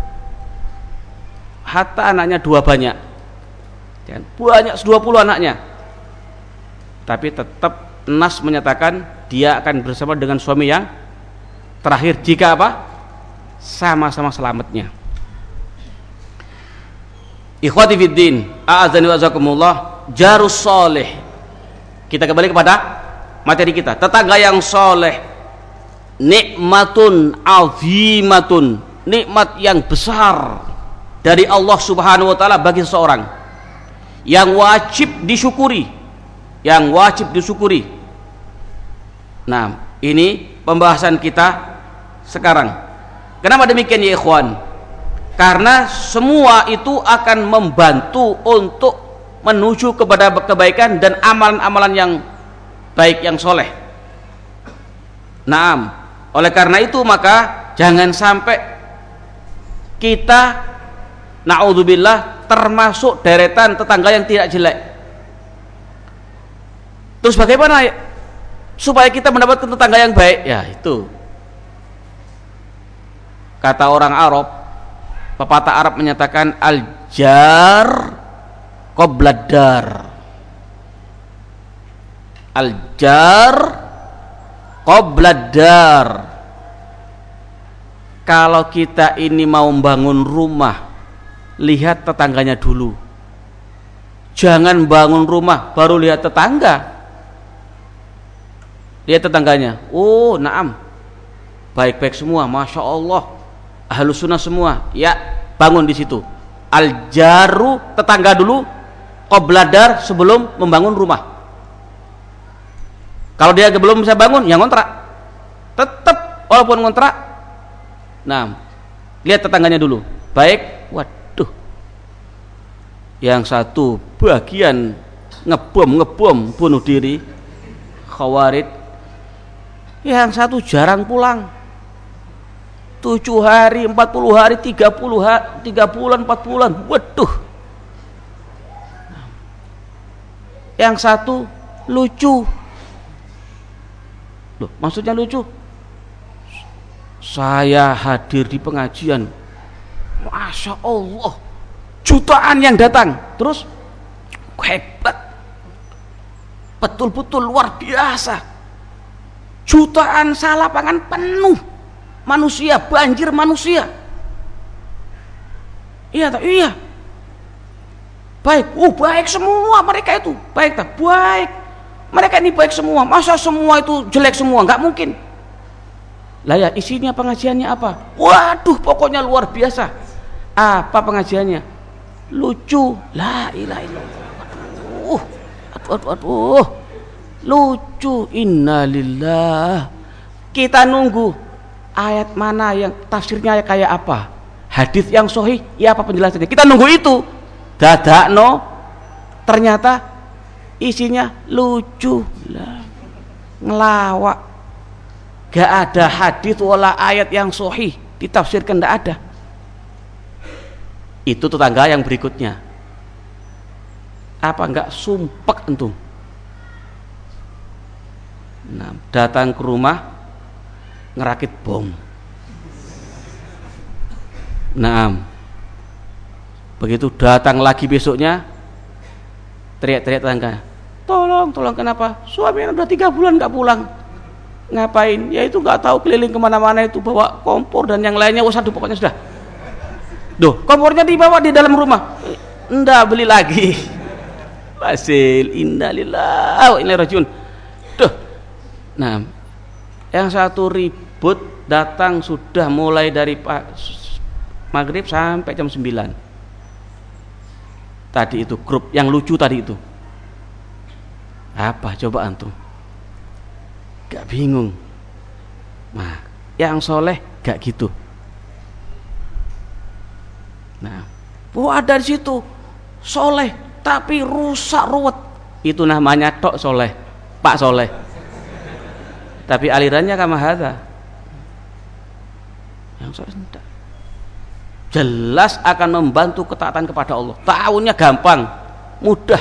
hatta anaknya dua banyak, dan banyak dua puluh anaknya, tapi tetap nas menyatakan dia akan bersama dengan suami yang terakhir jika apa? Sama-sama selamatnya. Ikhwati fiddin, a'azani wa azakumullah, jarus soleh. Kita kembali kepada materi kita, tetangga yang soleh. Nikmatun azimatun, nikmat yang besar dari Allah Subhanahu wa taala bagi seseorang, yang wajib disyukuri, yang wajib disyukuri. Nah, ini pembahasan kita sekarang. Kenapa demikian ya ikhwan? Karena semua itu akan membantu untuk menuju kepada kebaikan dan amalan-amalan yang baik, yang soleh. Naam. Oleh karena itu maka jangan sampai kita na'udzubillah termasuk deretan tetangga yang tidak jelek. Terus bagaimana supaya kita mendapatkan tetangga yang baik? Ya itu, kata orang Arab, pepatah Arab menyatakan al-jar qobladar, al-jar qobladar. Kalau kita ini mau membangun rumah, lihat tetangganya dulu. Jangan bangun rumah baru lihat tetangga. Lihat tetangganya. Oh, naam, baik-baik semua, masya Allah, ahlus sunnah semua. Ya, bangun di situ. Al-jaru, tetangga dulu, qobladar, sebelum membangun rumah. Kalau dia belum bisa bangun, ya ngontrak. Tetap walaupun ngontrak. Nah, lihat tetangganya dulu. Baik, waduh, yang satu bagian ngebom ngebom bunuh diri, khawarid. Yang satu jarang pulang, tujuh hari, empat puluh hari, tiga puluh hari, tiga bulan, empat bulan. Waduh. Yang satu lucu. Loh, maksudnya lucu? Saya hadir di pengajian, masya Allah, jutaan yang datang, terus hebat, betul-betul luar biasa, jutaan salapangan penuh manusia, banjir manusia. Iya tak? Iya. Baik, uh baik semua mereka itu, baik tak? Baik. Mereka ini baik semua. Masa semua itu jelek semua? Enggak mungkin. Lah ya, isinya pengajiannya apa? Waduh, pokoknya luar biasa. Apa pengajiannya? Lucu. La ilaha illallah. Aduh, aduh, aduh, aduh. Lucu. Innalillah. Kita nunggu ayat mana yang tafsirnya kayak apa? Hadis yang sahih, ya apa penjelasannya? Kita nunggu itu. Dadakno, ternyata isinya lucu lah, ngelawak. Gak ada hadis wala ayat yang sahih ditafsirkan, gak ada. Itu tetangga yang berikutnya. Apa enggak sumpek entum? Nah, datang ke rumah ngerakit bom. Nah, begitu datang lagi besoknya, teriak-teriak tetangga, tolong, tolong, kenapa? Suami udah tiga bulan nggak pulang. Ngapain? Ya itu nggak tahu, keliling kemana-mana itu bawa kompor dan yang lainnya. Oh aduh pokoknya sudah. Duh, kompornya dibawa di dalam rumah. Nggak beli lagi. Hasil innalillahi wa inna ilaihi rajiun. Duh. Nah, yang satu ribut datang sudah mulai dari maghrib sampai jam sembilan. Tadi itu grup yang lucu tadi itu. Apa coba antum? Gak bingung. Nah, yang soleh gak gitu. Nah, oh ada di situ soleh tapi rusak ruwet. Itu namanya tok soleh, Pak Soleh. Tapi alirannya kama hadza. Yang soleh tidak. Jelas akan membantu ketaatan kepada Allah. Tahunya gampang, mudah.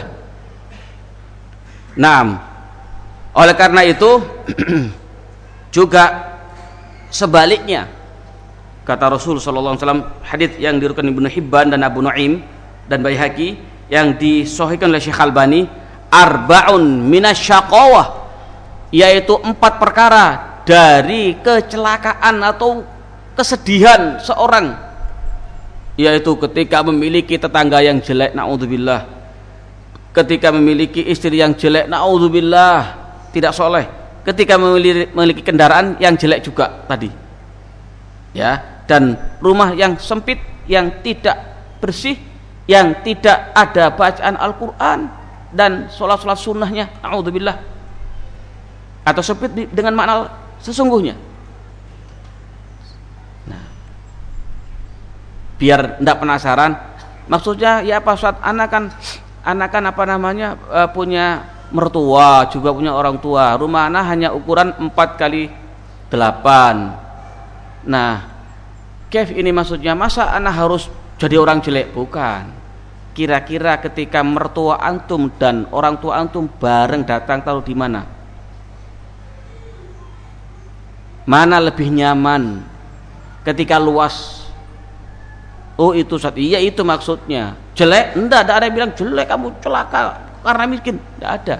Nah, oleh karena itu juga sebaliknya kata Rasul sallallahu alaihi wasallam, hadis yang diriwayatkan Ibnu Hibban dan Abu Nuaim dan Baihaqi yang disahihkan oleh Syekh Albani, arbaun minasyaqawah, yaitu empat perkara dari kecelakaan atau kesedihan seorang, yaitu ketika memiliki tetangga yang jelek, naudzubillah, ketika memiliki istri yang jelek, naudzubillah, tidak soleh, ketika memiliki, memiliki kendaraan yang jelek juga tadi, ya, dan rumah yang sempit, yang tidak bersih, yang tidak ada bacaan Al-Quran dan sholat-sholat sunnahnya, naudzubillah, atau sempit dengan makna sesungguhnya. Nah, biar tidak penasaran, maksudnya ya apa Ustaz, anak kan anak kan apa namanya uh, punya mertua, juga punya orang tua, rumah anak hanya ukuran empat kali delapan. Nah, Kev ini maksudnya masa anak harus jadi orang jelek? Bukan. Kira-kira ketika mertua antum dan orang tua antum bareng datang, taruh di mana? Mana lebih nyaman? Ketika luas. Oh itu Ustaz, iya itu maksudnya. Jelek? Enggak, enggak ada yang bilang jelek kamu celaka karena miskin, enggak ada.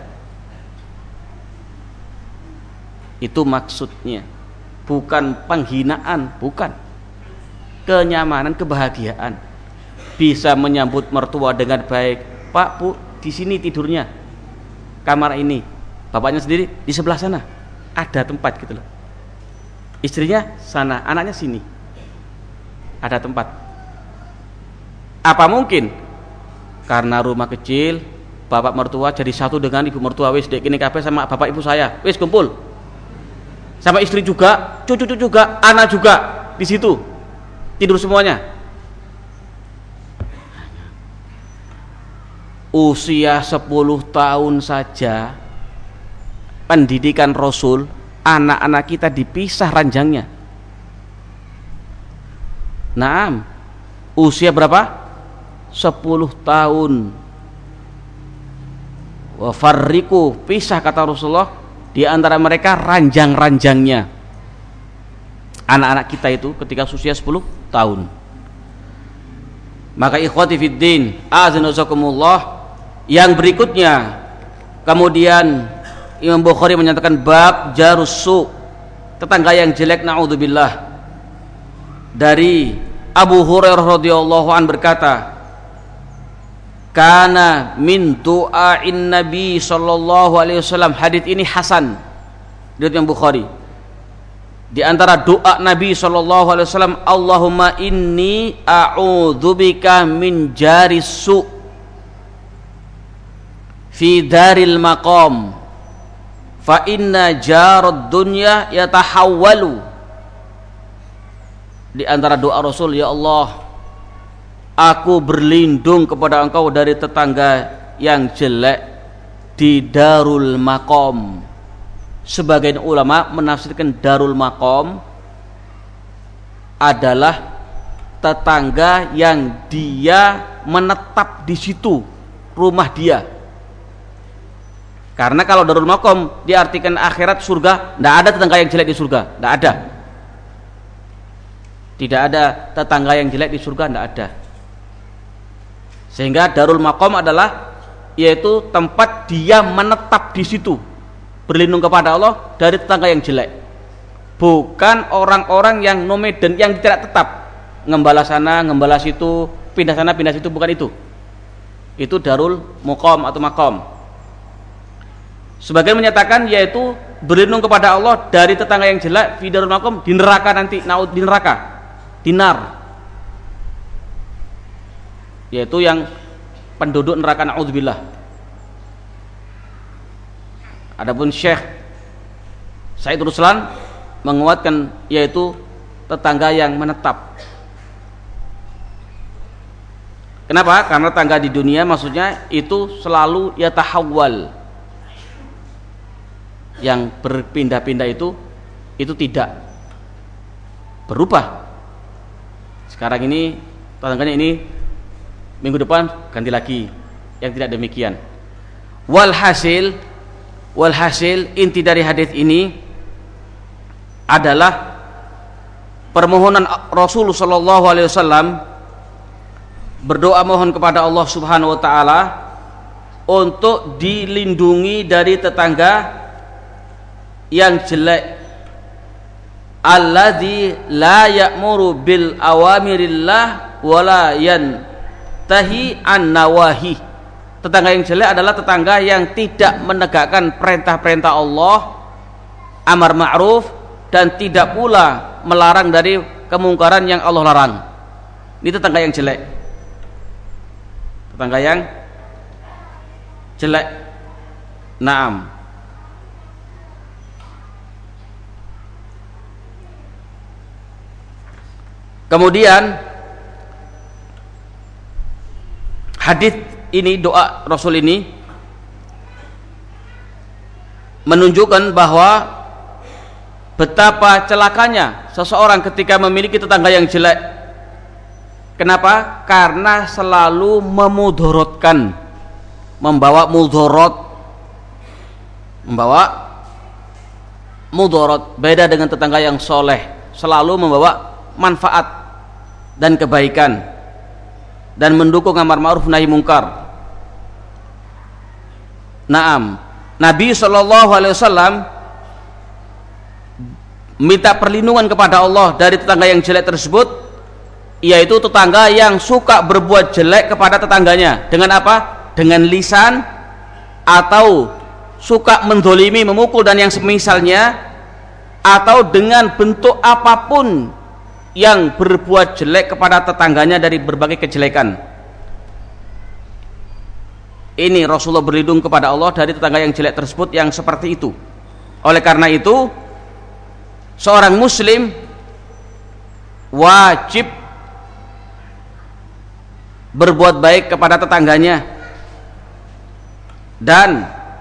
Itu maksudnya. Bukan penghinaan, bukan. Kenyamanan, kebahagiaan. Bisa menyambut mertua dengan baik. Pak, Bu, di sini tidurnya. Kamar ini. Bapaknya sendiri di sebelah sana. Ada tempat gitu loh. Istrinya sana, anaknya sini. Ada tempat. Apa mungkin karena rumah kecil, bapak mertua jadi satu dengan ibu mertua, wis dek kini kabeh sama bapak ibu saya, wis kumpul, sama istri juga, cucu-cucu juga, anak juga di situ tidur semuanya. Usia sepuluh tahun saja pendidikan Rasul, anak-anak kita dipisah ranjangnya. Naam, usia berapa? sepuluh tahun. Wa farriqu, pisah kata Rasulullah di antara mereka ranjang-ranjangnya. Anak-anak kita itu ketika usia sepuluh tahun. Maka ikhwati fiddin, azanazakumullah, yang berikutnya kemudian Imam Bukhari menyatakan bab jarussu, tetangga yang jelek, naudzubillah. Dari Abu Hurairah radhiyallahu an berkata, kana min du'ain Nabi sallallahu alaihi wasallam, hadits ini hasan dari Imam Bukhari. Di antara doa Nabi sallallahu alaihi wasallam, Allahumma inni a'udzubika min jaris su fi daril maqam fa inna jarad dunya yatahawwalu. Di antara doa Rasul, ya Allah, aku berlindung kepada engkau dari tetangga yang jelek di darul maqam. Sebagian ulama menafsirkan darul maqam adalah tetangga yang dia menetap di situ, rumah dia. Karena kalau darul maqam diartikan akhirat, surga, tidak ada tetangga yang jelek di surga, tidak ada. Tidak ada tetangga yang jelek di surga, tidak ada. Sehingga darul maqam adalah yaitu tempat dia menetap di situ. berlindung kepada Allah dari tetangga yang jelek. Bukan orang-orang yang nomaden, yang tidak tetap, ngembala sana, ngembala situ, pindah sana, pindah situ, bukan itu. Itu darul muqam atau maqam. Sebagian menyatakan yaitu berlindung kepada Allah dari tetangga yang jelek fi darul maqam, di neraka nanti, naud di neraka, dinar. Yaitu yang penduduk neraka, naudzubillah. Adapun Syekh Said Ruslan menguatkan yaitu tetangga yang menetap. Kenapa? Karena tetangga di dunia maksudnya itu selalu yatahawwal, yang berpindah-pindah itu itu tidak berubah. Sekarang ini tetangganya ini, minggu depan ganti lagi, yang tidak demikian. Walhasil walhasil inti dari hadis ini adalah permohonan Rasulullah sallallahu alaihi wasallam, berdoa mohon kepada Allah Subhanahu wa taala untuk dilindungi dari tetangga yang jelek, alladzi la ya'muru bil awamirillah wa la yantahi an nawahi. Tetangga yang jelek adalah tetangga yang tidak menegakkan perintah-perintah Allah, amar ma'ruf, dan tidak pula melarang dari kemungkaran yang Allah larang. Ini tetangga yang jelek. Tetangga yang jelek. Naam. Kemudian hadis ini, doa Rasul ini menunjukkan bahwa betapa celakanya seseorang ketika memiliki tetangga yang jelek. Kenapa? Karena selalu memudorotkan, membawa mudorot, membawa mudorot. Beda dengan tetangga yang soleh, selalu membawa manfaat dan kebaikan dan mendukung amar ma'ruf nahi mungkar. Naam, Nabi shallallahu alaihi wasallam minta perlindungan kepada Allah dari tetangga yang jelek tersebut, yaitu tetangga yang suka berbuat jelek kepada tetangganya. Dengan apa? Dengan lisan, atau suka mendolimi, memukul dan yang semisalnya, atau dengan bentuk apapun yang berbuat jelek kepada tetangganya dari berbagai kejelekan. Ini Rasulullah berlindung kepada Allah dari tetangga yang jelek tersebut yang seperti itu. Oleh karena itu, seorang muslim wajib berbuat baik kepada tetangganya dan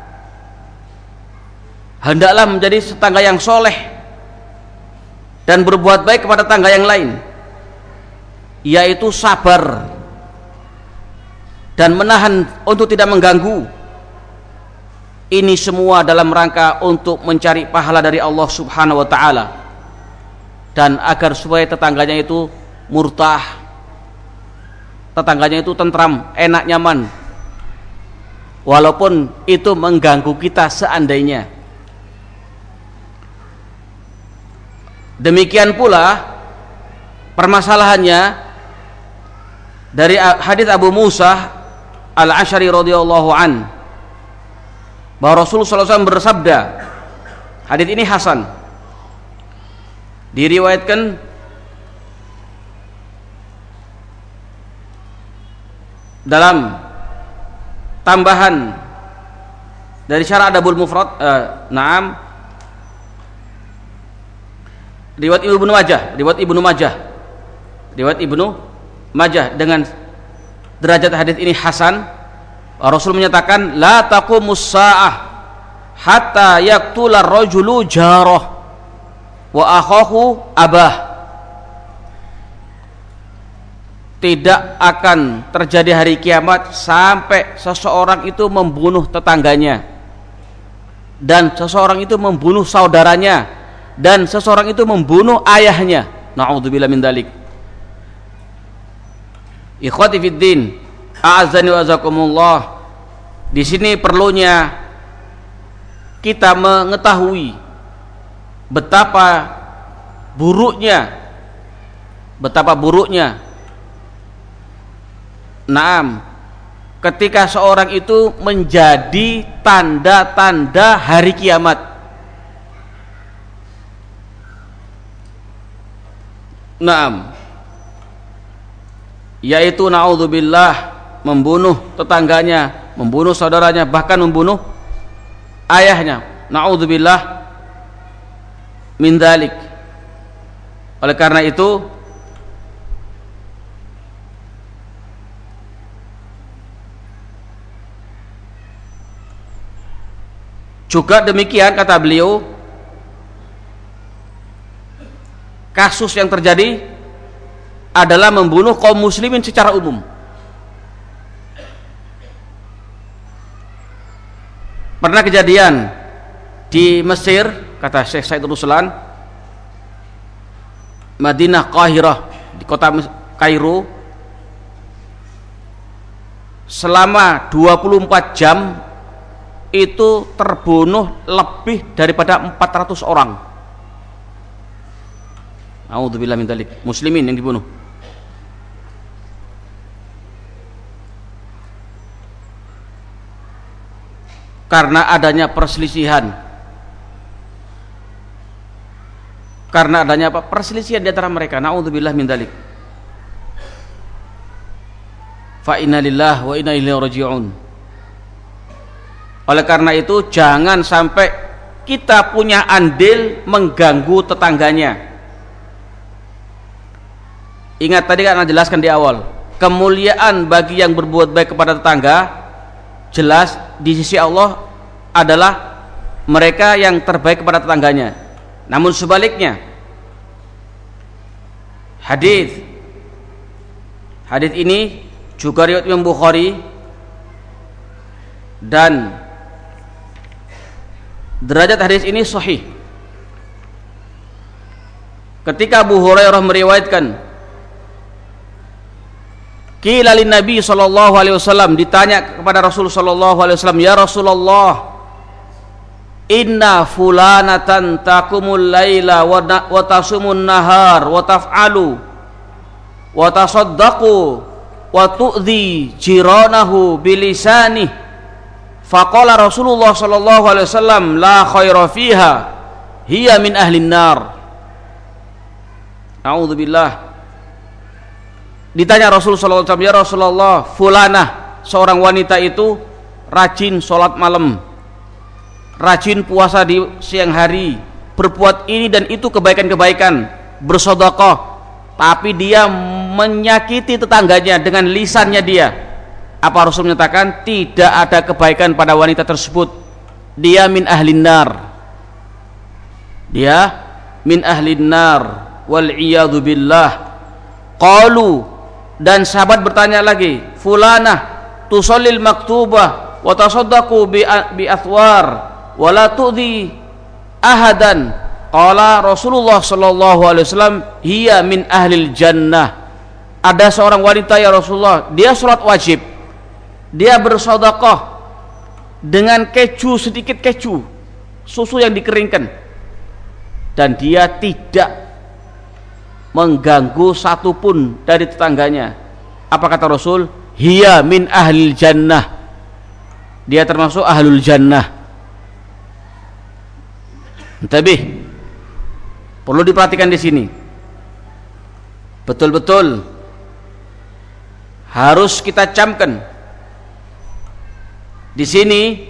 hendaklah menjadi tetangga yang soleh dan berbuat baik kepada tetangga yang lain, yaitu sabar dan menahan untuk tidak mengganggu. Ini semua dalam rangka untuk mencari pahala dari Allah Subhanahu wa taala, dan agar supaya tetangganya itu murtah, tetangganya itu tentram, enak, nyaman, walaupun itu mengganggu kita seandainya. Demikian pula permasalahannya dari hadis Abu Musa Al-Asy'ari radhiyallahu an, bahwa Rasulullah shallallahu alaihi wasallam bersabda, hadis ini hasan, diriwayatkan dalam tambahan dari Syarah Adabul Mufrad, eh, naam, riwayat Ibnu Majah, riwayat Ibnu Majah, riwayat Ibnu Majah dengan derajat hadis ini hasan. Rasul menyatakan, la taqumus saah hatta yaqtula ar-rajulu jarah wa akhahu abah. Tidak akan terjadi hari kiamat sampai seseorang itu membunuh tetangganya, dan seseorang itu membunuh saudaranya, dan seseorang itu membunuh ayahnya. Na'udzubillah min dzalik. Ikhwati fid din, a'azzani wa azakumullah. Di sini perlunya kita mengetahui betapa buruknya betapa buruknya naam ketika seorang itu menjadi tanda-tanda hari kiamat. Naam, yaitu naudzubillah, membunuh tetangganya, membunuh saudaranya, bahkan membunuh ayahnya. Naudzubillah min dzalik. Oleh karena itu juga demikian kata beliau, kasus yang terjadi adalah membunuh kaum muslimin secara umum. Pernah kejadian di Mesir, kata Syekh Said Ruslan, Madinah Qahirah, di kota Kairo, selama dua puluh empat jam itu terbunuh lebih daripada empat ratus orang. A'udzubillah min dzalik, muslimin yang dibunuh. Karena adanya perselisihan. Karena adanya apa? Perselisihan di antara mereka. Na'udzubillah min dzalik. Fa inna lillahi wa inna ilaihi raji'un. Oleh karena itu jangan sampai kita punya andil mengganggu tetangganya. Ingat tadi kan saya jelaskan di awal, kemuliaan bagi yang berbuat baik kepada tetangga jelas di sisi Allah adalah mereka yang terbaik kepada tetangganya. Namun sebaliknya, hadis hadis ini juga riwayat Imam Bukhari dan derajat hadis ini sahih. Ketika Abu Hurairah meriwayatkan, qila lin Nabi sallallahu alaihi wasallam, ditanya kepada Rasul sallallahu alaihi wasallam, ya Rasulullah, inna fulanatan taqumul laila wa tasumun nahar wa taf'alu wa tasaddaqu wa tu'dhi jiranahu bilisani. Faqala Rasulullah sallallahu alaihi wasallam, la khaira fiha, hiya min ahlin nar. A'udzubillah. Ditanya Rasul sallallahu alaihi wasallam, ya Rasulullah, fulanah, seorang wanita itu rajin sholat malam, rajin puasa di siang hari, berbuat ini dan itu kebaikan-kebaikan, bersedekah, tapi dia menyakiti tetangganya dengan lisannya dia. Apa Rasul menyatakan? Tidak ada kebaikan pada wanita tersebut, dia min ahlin nar, dia min ahlin nar, wal iyadu billah. Qalu, dan sahabat bertanya lagi, fulanah tusallil maktubah wa tasaddaqu bi bi athwar wa la tu'dhi ahadan. Qala Rasulullah sallallahu alaihi wasallam, hiya min ahlil jannah. Ada seorang wanita ya Rasulullah, dia salat wajib, dia bersedekah dengan keju, sedikit keju, susu yang dikeringkan, dan dia tidak mengganggu satupun dari tetangganya. Apa kata Rasul? Hiya min ahlil jannah, dia termasuk ahlul jannah. Tapi perlu diperhatikan di sini, betul-betul harus kita camkan di sini.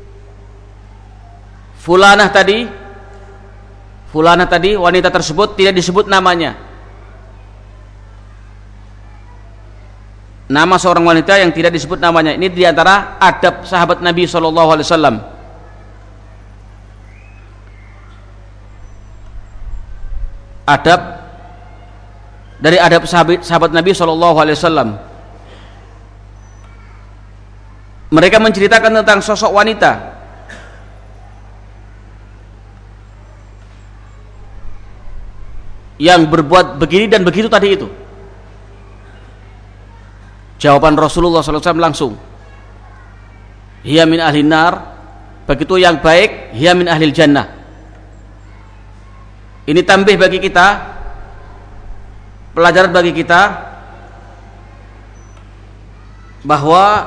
Fulanah tadi, fulanah tadi, wanita tersebut tidak disebut namanya. Nama seorang wanita yang tidak disebut namanya. Ini diantara adab sahabat Nabi shallallahu alaihi wasallam. Adab dari adab sahabat, sahabat Nabi shallallahu alaihi wasallam. Mereka menceritakan tentang sosok wanita yang berbuat begini dan begitu tadi itu. Jawaban Rasulullah shallallahu alaihi wasallam langsung, hiya min ahlin nar, begitu yang baik, hiya min ahlil jannah. Ini tambih bagi kita, pelajaran bagi kita bahwa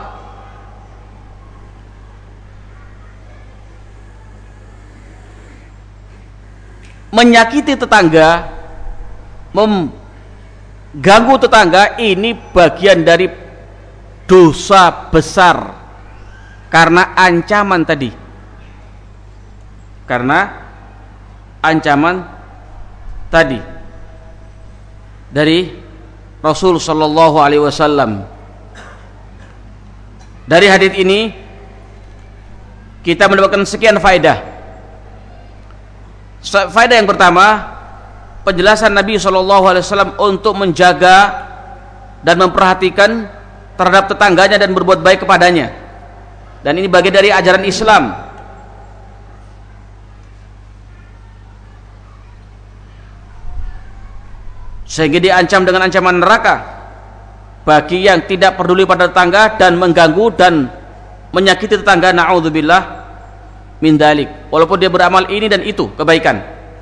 menyakiti tetangga, mengganggu tetangga, ini bagian dari dosa besar karena ancaman tadi, karena ancaman tadi dari Rasul sallallahu alaihi wasallam. Dari hadis ini kita mendapatkan sekian faedah. Faedah yang pertama, penjelasan Nabi sallallahu alaihi wasallam untuk menjaga dan memperhatikan terhadap tetangganya dan berbuat baik kepadanya. Dan ini bagian dari ajaran Islam. Sehingga diancam dengan ancaman neraka bagi yang tidak peduli pada tetangga dan mengganggu dan menyakiti tetangga, na'udzubillah min dalik, walaupun dia beramal ini dan itu kebaikan.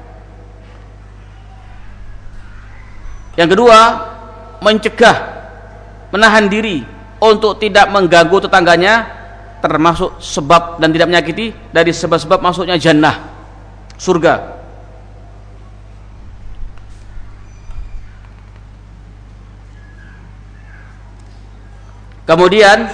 Yang kedua, mencegah, menahan diri untuk tidak mengganggu tetangganya, termasuk sebab dan tidak menyakiti dari sebab-sebab masuknya jannah, surga. Kemudian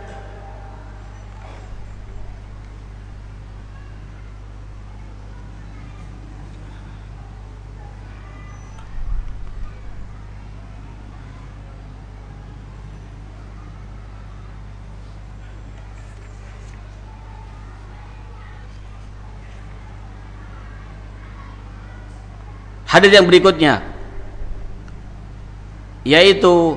hadis yang berikutnya, yaitu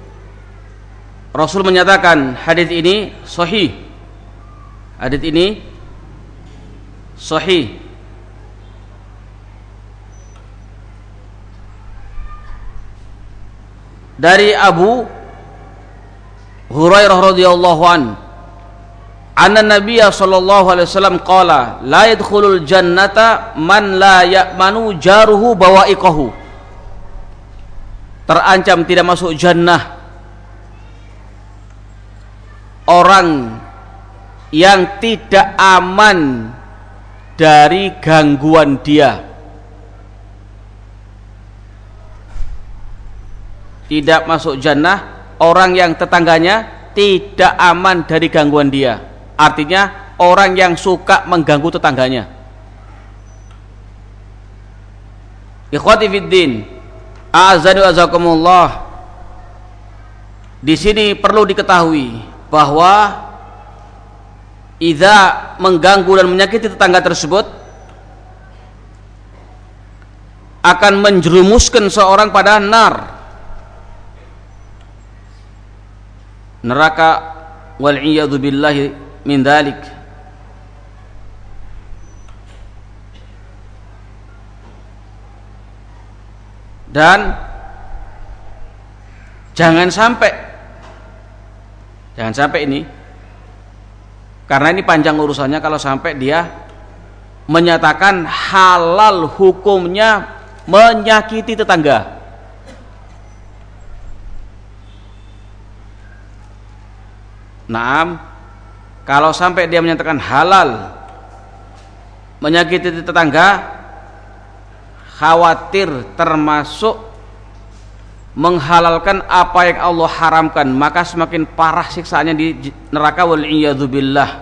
Rasul menyatakan hadis ini sahih. Hadis ini sahih. Dari Abu Hurairah radhiyallahu an, anna Nabiyya sallallahu alaihi wasallam qala la yadkhulul jannata man la ya'manu jaruhu bawa'iqahu. Terancam tidak masuk jannah orang yang tidak aman dari gangguan dia. Tidak masuk jannah orang yang tetangganya tidak aman dari gangguan dia. Artinya orang yang suka mengganggu tetangganya. Ikhwati fiddin, a'azzani wa azakumullah. Di sini perlu diketahui bahwa idza mengganggu dan menyakiti tetangga tersebut akan menjerumuskan seorang pada nar, neraka, wal iyadu billahi min dzalik. Dan jangan sampai Jangan sampai ini, karena ini panjang urusannya, kalau sampai dia menyatakan halal hukumnya menyakiti tetangga. Naam, kalau sampai dia menyatakan halal menyakiti tetangga, khawatir termasuk menghalalkan apa yang Allah haramkan, maka semakin parah siksaannya di neraka, wal iyadu billah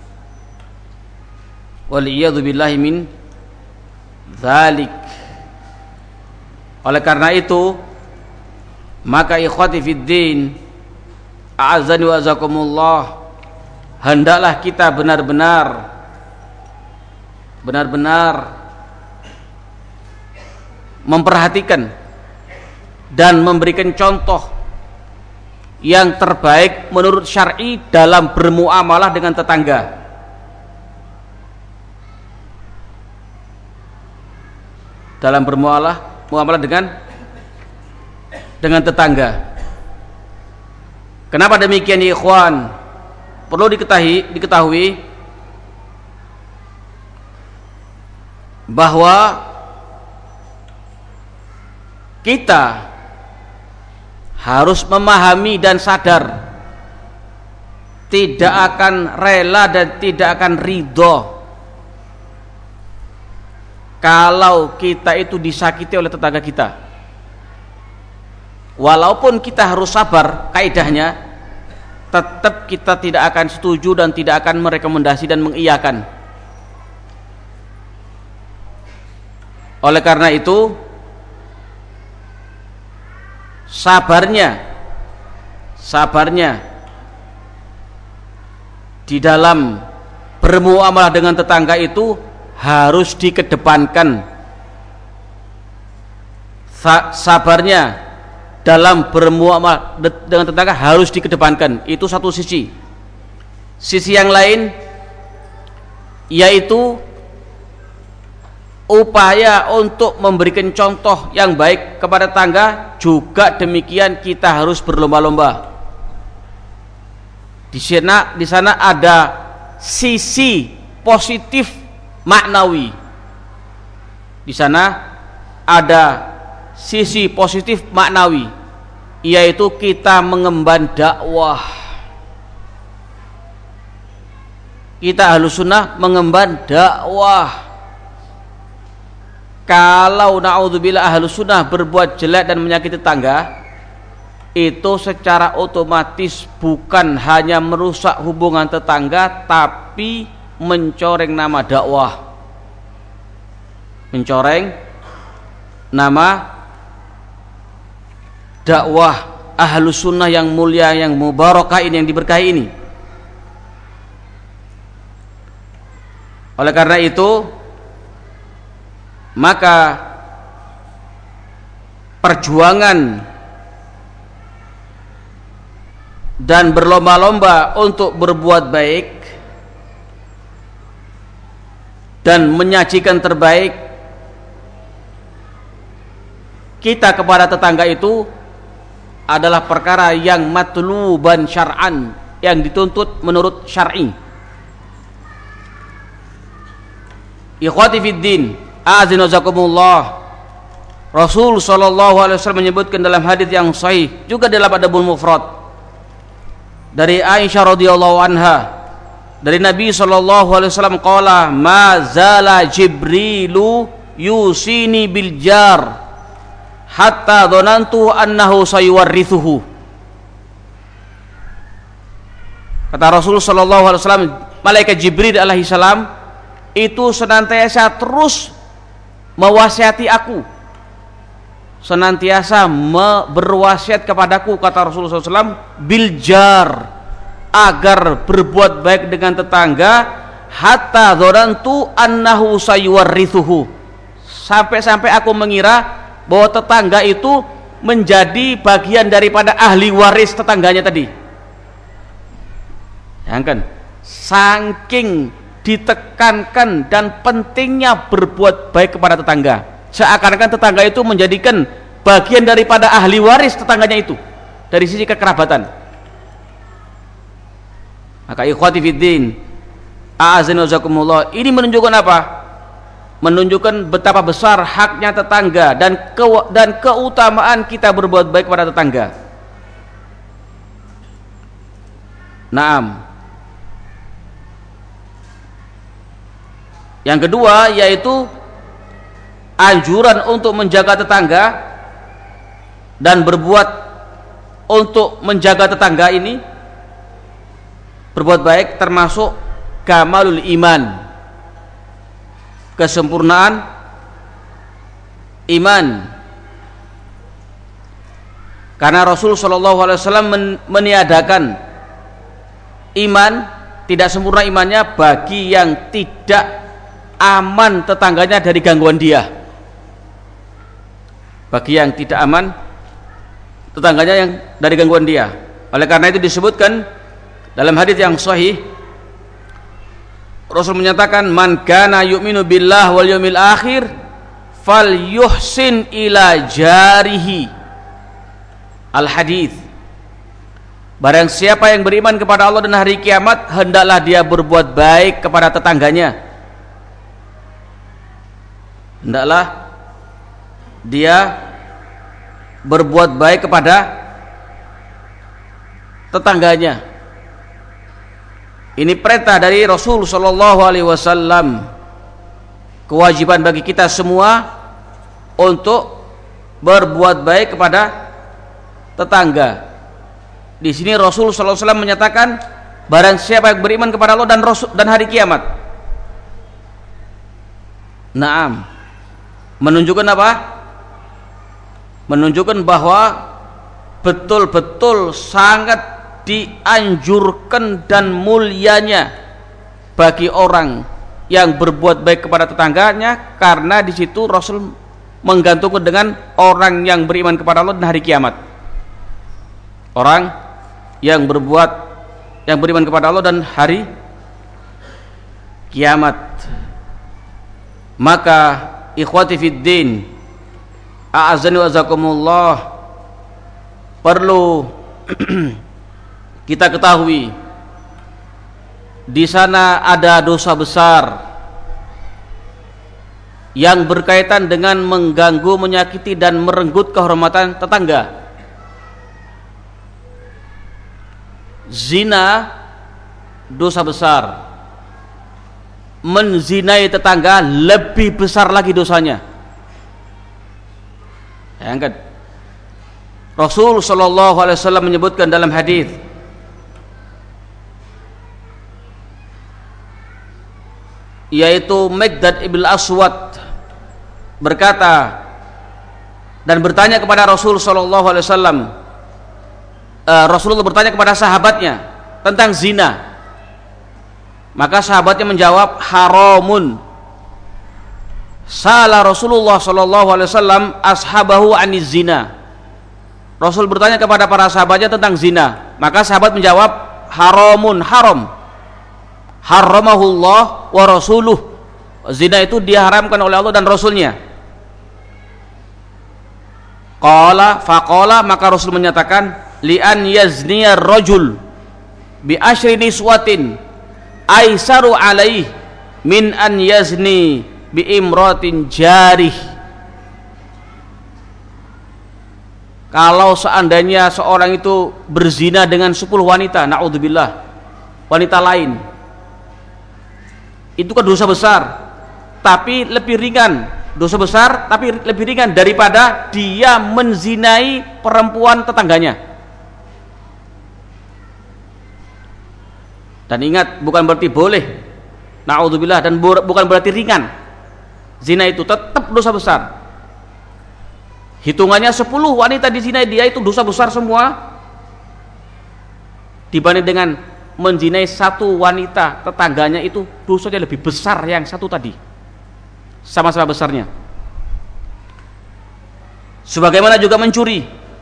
wal iyadu billahi min dzalik. Oleh karena itu, maka ikhwati fiddin, a'azzani wa azakumullah, hendaklah kita benar-benar benar-benar memperhatikan dan memberikan contoh yang terbaik menurut syar'i dalam bermuamalah dengan tetangga. Dalam bermuamalah muamalah dengan dengan tetangga. Kenapa demikian ya ikhwan? Perlu diketahui, diketahui bahwa kita harus memahami dan sadar tidak akan rela dan tidak akan ridho kalau kita itu disakiti oleh tetangga kita. Walaupun kita harus sabar, kaidahnya tetap kita tidak akan setuju dan tidak akan merekomendasi dan mengiyakan. Oleh karena itu, sabarnya sabarnya di dalam bermuamalah dengan tetangga itu harus dikedepankan. Sabarnya dalam bermuamalah dengan tetangga harus dikedepankan. Itu satu sisi. Sisi yang lain yaitu upaya untuk memberikan contoh yang baik kepada tetangga, juga demikian kita harus berlomba-lomba. Di sana, di sana ada sisi positif maknawi. Di sana ada sisi positif maknawi, yaitu kita mengemban dakwah. Kita Ahlus Sunnah mengemban dakwah. Kalau na'udzubillah Ahlus Sunnah berbuat jelek dan menyakiti tetangga, itu secara otomatis bukan hanya merusak hubungan tetangga, tapi mencoreng nama dakwah, mencoreng nama dakwah Ahlus Sunnah yang mulia, yang mubarakah ini, yang diberkahi ini. Oleh karena itu, maka perjuangan dan berlomba-lomba untuk berbuat baik dan menyajikan terbaik kita kepada tetangga itu adalah perkara yang matluban syar'an, yang dituntut menurut syar'i. Ikhwati fid din, azza wajakumullah. Rasul sallallahu alaihi wasallam menyebutkan dalam hadis yang sahih, juga dalam Adabul Mufrad, dari Aisyah radhiyallahu anha, dari Nabi sallallahu alaihi wasallam qala, ma zala Jibrilu yusini bil jar hatta dhanantu annahu sayuwarrithuhu. Kata Rasul sallallahu alaihi wasallam, malaikat Jibril alaihi salam itu senantiasa terus mewasiati aku, senantiasa berwasiat kepadaku, kata Rasulullah shallallahu alaihi wasallam, biljar, agar berbuat baik dengan tetangga, hatta dhanantu annahu sayuwarrithuhu, sampai-sampai aku mengira bahwa tetangga itu menjadi bagian daripada ahli waris tetangganya tadi. Ya kan? Saking ditekankan dan pentingnya berbuat baik kepada tetangga, seakan-akan tetangga itu menjadikan bagian daripada ahli waris tetangganya itu dari sisi kekerabatan. Maka ikhwati fiddin, a'azani wazakumullah, ini menunjukkan apa? Menunjukkan betapa besar haknya tetangga dan ke, dan keutamaan kita berbuat baik kepada tetangga. Naam. Yang kedua yaitu anjuran untuk menjaga tetangga dan berbuat untuk menjaga tetangga ini, berbuat baik, termasuk kamalul iman, kesempurnaan iman. Karena Rasul shallallahu alaihi wasallam meniadakan iman, tidak sempurna imannya bagi yang tidak aman tetangganya dari gangguan dia. Bagi yang tidak aman tetangganya yang dari gangguan dia. Oleh karena itu disebutkan dalam hadis yang sahih, Rasul menyatakan, man kana yu'minu billah wal yawmil akhir falyuhsin ila jarihi. Al hadis. Barang siapa yang beriman kepada Allah dan hari kiamat, hendaklah dia berbuat baik kepada tetangganya. hendaklah dia berbuat baik kepada tetangganya. Ini perintah dari Rasul sallallahu alaihi wasallam. Kewajiban bagi kita semua untuk berbuat baik kepada tetangga. Di sini Rasul sallallahu alaihi wasallam menyatakan, barang siapa yang beriman kepada Allah dan Rasul dan hari kiamat. Naam. Menunjukkan apa? Menunjukkan bahwa betul-betul sangat dianjurkan dan mulianya bagi orang yang berbuat baik kepada tetangganya, karena di situ Rasul menggantungkan dengan orang yang beriman kepada Allah dan hari kiamat. Orang yang berbuat yang beriman kepada Allah dan hari kiamat. Maka ikhwati fid din, a'azzani wa azakumullah, perlu kita ketahui di sana ada dosa besar yang berkaitan dengan mengganggu, menyakiti dan merenggut kehormatan tetangga. Zina dosa besar. Menzinai tetangga lebih besar lagi dosanya. Yang kedua, Rasul sallallahu alaihi wasallam menyebutkan dalam hadis, yaitu Miqdad ibn Aswad berkata dan bertanya kepada Rasul sallallahu alaihi wasallam, uh, Rasulullah bertanya kepada sahabatnya tentang zina. Maka sahabatnya menjawab, haramun. Sala Rasulullah sallallahu alaihi wasallam ashabahu aniz zina. Rasul bertanya kepada para sahabatnya tentang zina, maka sahabat menjawab, haramun, haram. Haramahullah wa rasuluh. Zina itu diharamkan oleh Allah dan Rasulnya. Qala faqala, maka Rasul menyatakan, li an yazniya rajul bi asyri niswatin aisaru alaih min an yazni bi imratin jarih. Kalau seandainya seorang itu berzina dengan sepuluh wanita, naudzubillah, wanita lain, itu kan dosa besar, tapi lebih ringan, dosa besar tapi lebih ringan daripada dia menzinai perempuan tetangganya. Dan ingat, bukan berarti boleh, naudzubillah, dan bukan berarti ringan. Zina itu tetap dosa besar. Hitungannya sepuluh wanita dizinai dia itu dosa besar semua, dibanding dengan menzinai satu wanita tetangganya, itu dosanya lebih besar yang satu tadi, sama-sama besarnya. Sebagaimana juga mencuri,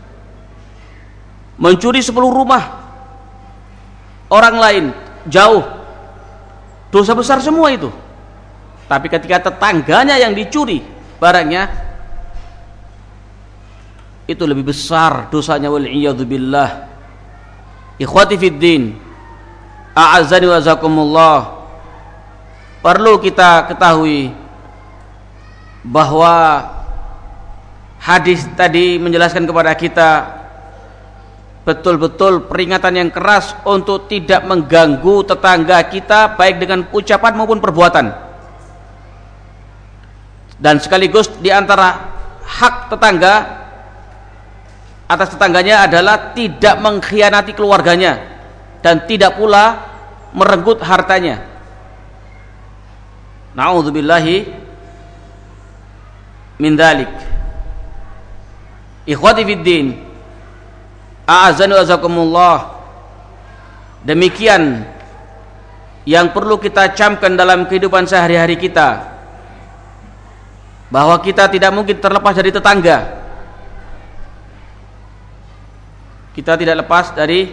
mencuri sepuluh rumah orang lain jauh, dosa besar semua itu. Tapi ketika tetangganya yang dicuri barangnya, itu lebih besar dosanya, wal iyadzu billah. Ikhwati fid din, a'azzani wa azakumullah, perlu kita ketahui bahwa hadis tadi menjelaskan kepada kita betul-betul peringatan yang keras untuk tidak mengganggu tetangga kita, baik dengan ucapan maupun perbuatan. Dan sekaligus di antara hak tetangga atas tetangganya adalah tidak mengkhianati keluarganya dan tidak pula merenggut hartanya. Na'udzubillahi min dzalik. Ikhwati fid din, a'azzani wa azakumullah, demikian yang perlu kita camkan dalam kehidupan sehari-hari kita, bahwa kita tidak mungkin terlepas dari tetangga. Kita tidak lepas dari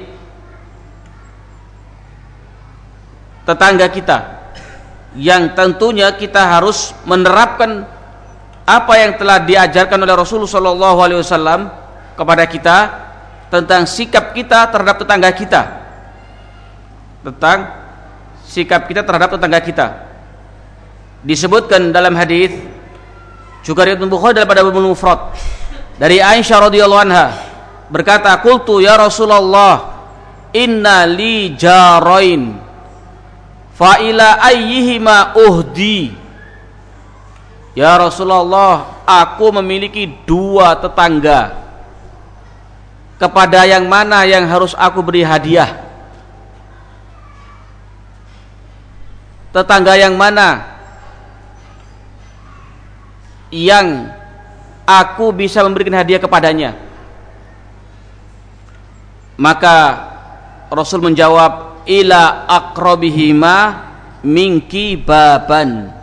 tetangga kita, yang tentunya kita harus menerapkan apa yang telah diajarkan oleh Rasulullah shallallahu alaihi wasallam kepada kita tentang sikap kita terhadap tetangga kita, tentang sikap kita terhadap tetangga kita. Disebutkan dalam hadis Juga riwayat Bukhari daripada Ibnu Mufrad dari Aisyah radhiyallahu anha berkata, qultu ya Rasulullah inna li jarain fa ila ayyihima uhdi. Ya Rasulullah, aku memiliki dua tetangga, kepada yang mana yang harus aku beri hadiah? Tetangga yang mana yang aku bisa memberikan hadiah kepadanya? Maka Rasul menjawab, ila aqrabihima minki baban.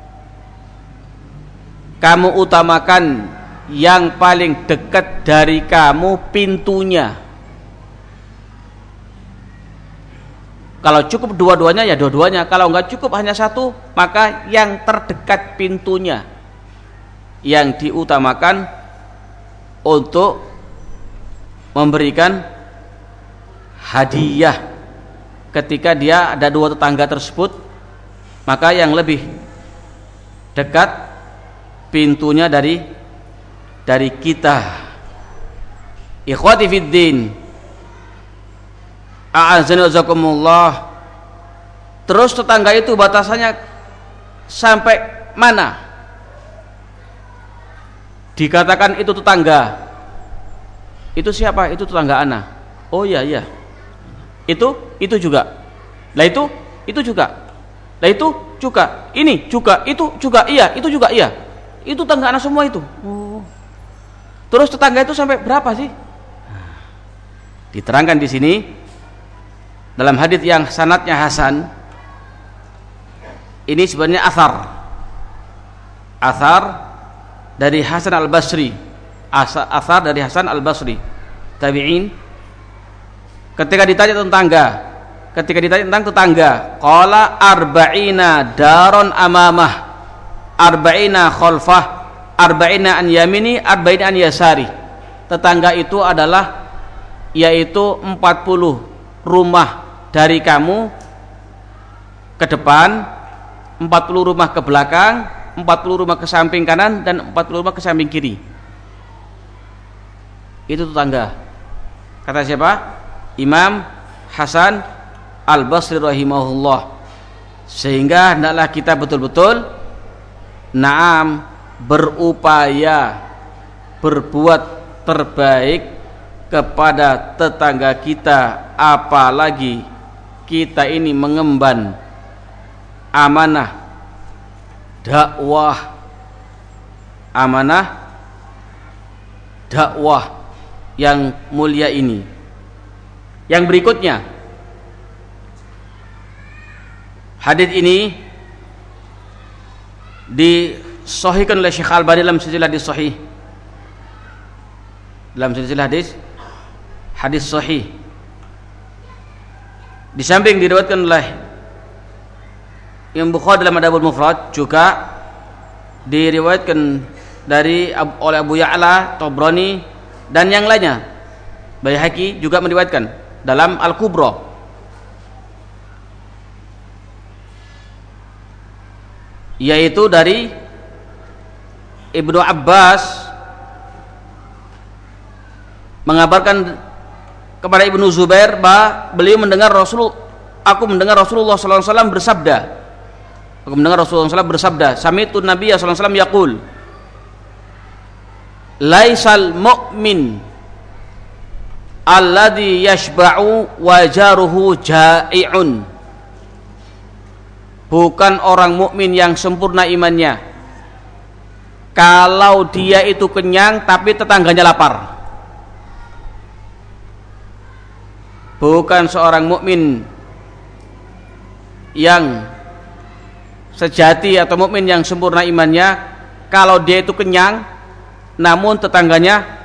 Kamu utamakan yang paling dekat dari kamu pintunya. Kalau cukup dua-duanya ya dua-duanya, kalau enggak cukup hanya satu, maka yang terdekat pintunya yang diutamakan untuk memberikan hadiah. Ketika dia ada dua tetangga tersebut, maka yang lebih dekat pintunya dari dari kita. Ikhwati fid din, a'azzani wajazakumullah. Terus tetangga itu batasannya sampai mana? Dikatakan itu tetangga. Itu siapa? Itu tetangga ana. Oh iya iya. Itu itu juga. Lah itu itu juga. Lah itu juga. Ini juga, itu juga iya, itu juga iya. Itu tetangga ana semua itu. Oh. Terus tetangga itu sampai berapa sih? Diterangkan di sini dalam hadis yang sanadnya hasan. Ini sebenarnya athar. Athar dari Hasan Al-Basri. Athar dari Hasan Al-Basri, tabi'in. Ketika ditanya tentang tetangga, ketika ditanya tentang tetangga, qala arba'ina daron amamah, arba'ina khalfah, arba'ina an yamini, arba'ina an yasari. Tetangga itu adalah yaitu empat puluh rumah dari kamu ke depan, empat puluh rumah ke belakang, empat puluh rumah ke samping kanan, dan empat puluh rumah ke samping kiri. Itu tetangga. Kata siapa? Imam Hasan Al-Basri rahimahullah. Sehingga hendaklah kita betul-betul naam berupaya berbuat terbaik kepada tetangga kita, apalagi kita ini mengemban amanah dakwah, amanah dakwah yang mulia ini. Yang berikutnya, hadis ini disahihkan oleh Syekh Al-Albani dalam silsilah hadis sahih, dalam silsilah hadis hadis sahih. Di samping diriwayatkan oleh Imam Bukhari dalam Adabul Mufrad, juga diriwayatkan dari oleh Abu Ya'la, Tabrani, dan yang lainnya. Baihaqi juga meriwayatkan dalam Al-Kubra. Yaitu dari Ibnu Abbas mengabarkan kepada Ibnu Zubair bahwa beliau mendengar Rasul, aku mendengar Rasulullah sallallahu alaihi wasallam bersabda. Aku mendengar Rasulullah sallallahu alaihi wasallam bersabda, sami'tu Nabiyya sallallahu alaihi wasallam yaqul, laisal mu'min alladhi yashba'u wa jaruhu ja'i'un. Bukan orang mukmin yang sempurna imannya kalau dia itu kenyang tapi tetangganya lapar. Bukan seorang mukmin yang sejati atau mukmin yang sempurna imannya kalau dia itu kenyang namun tetangganya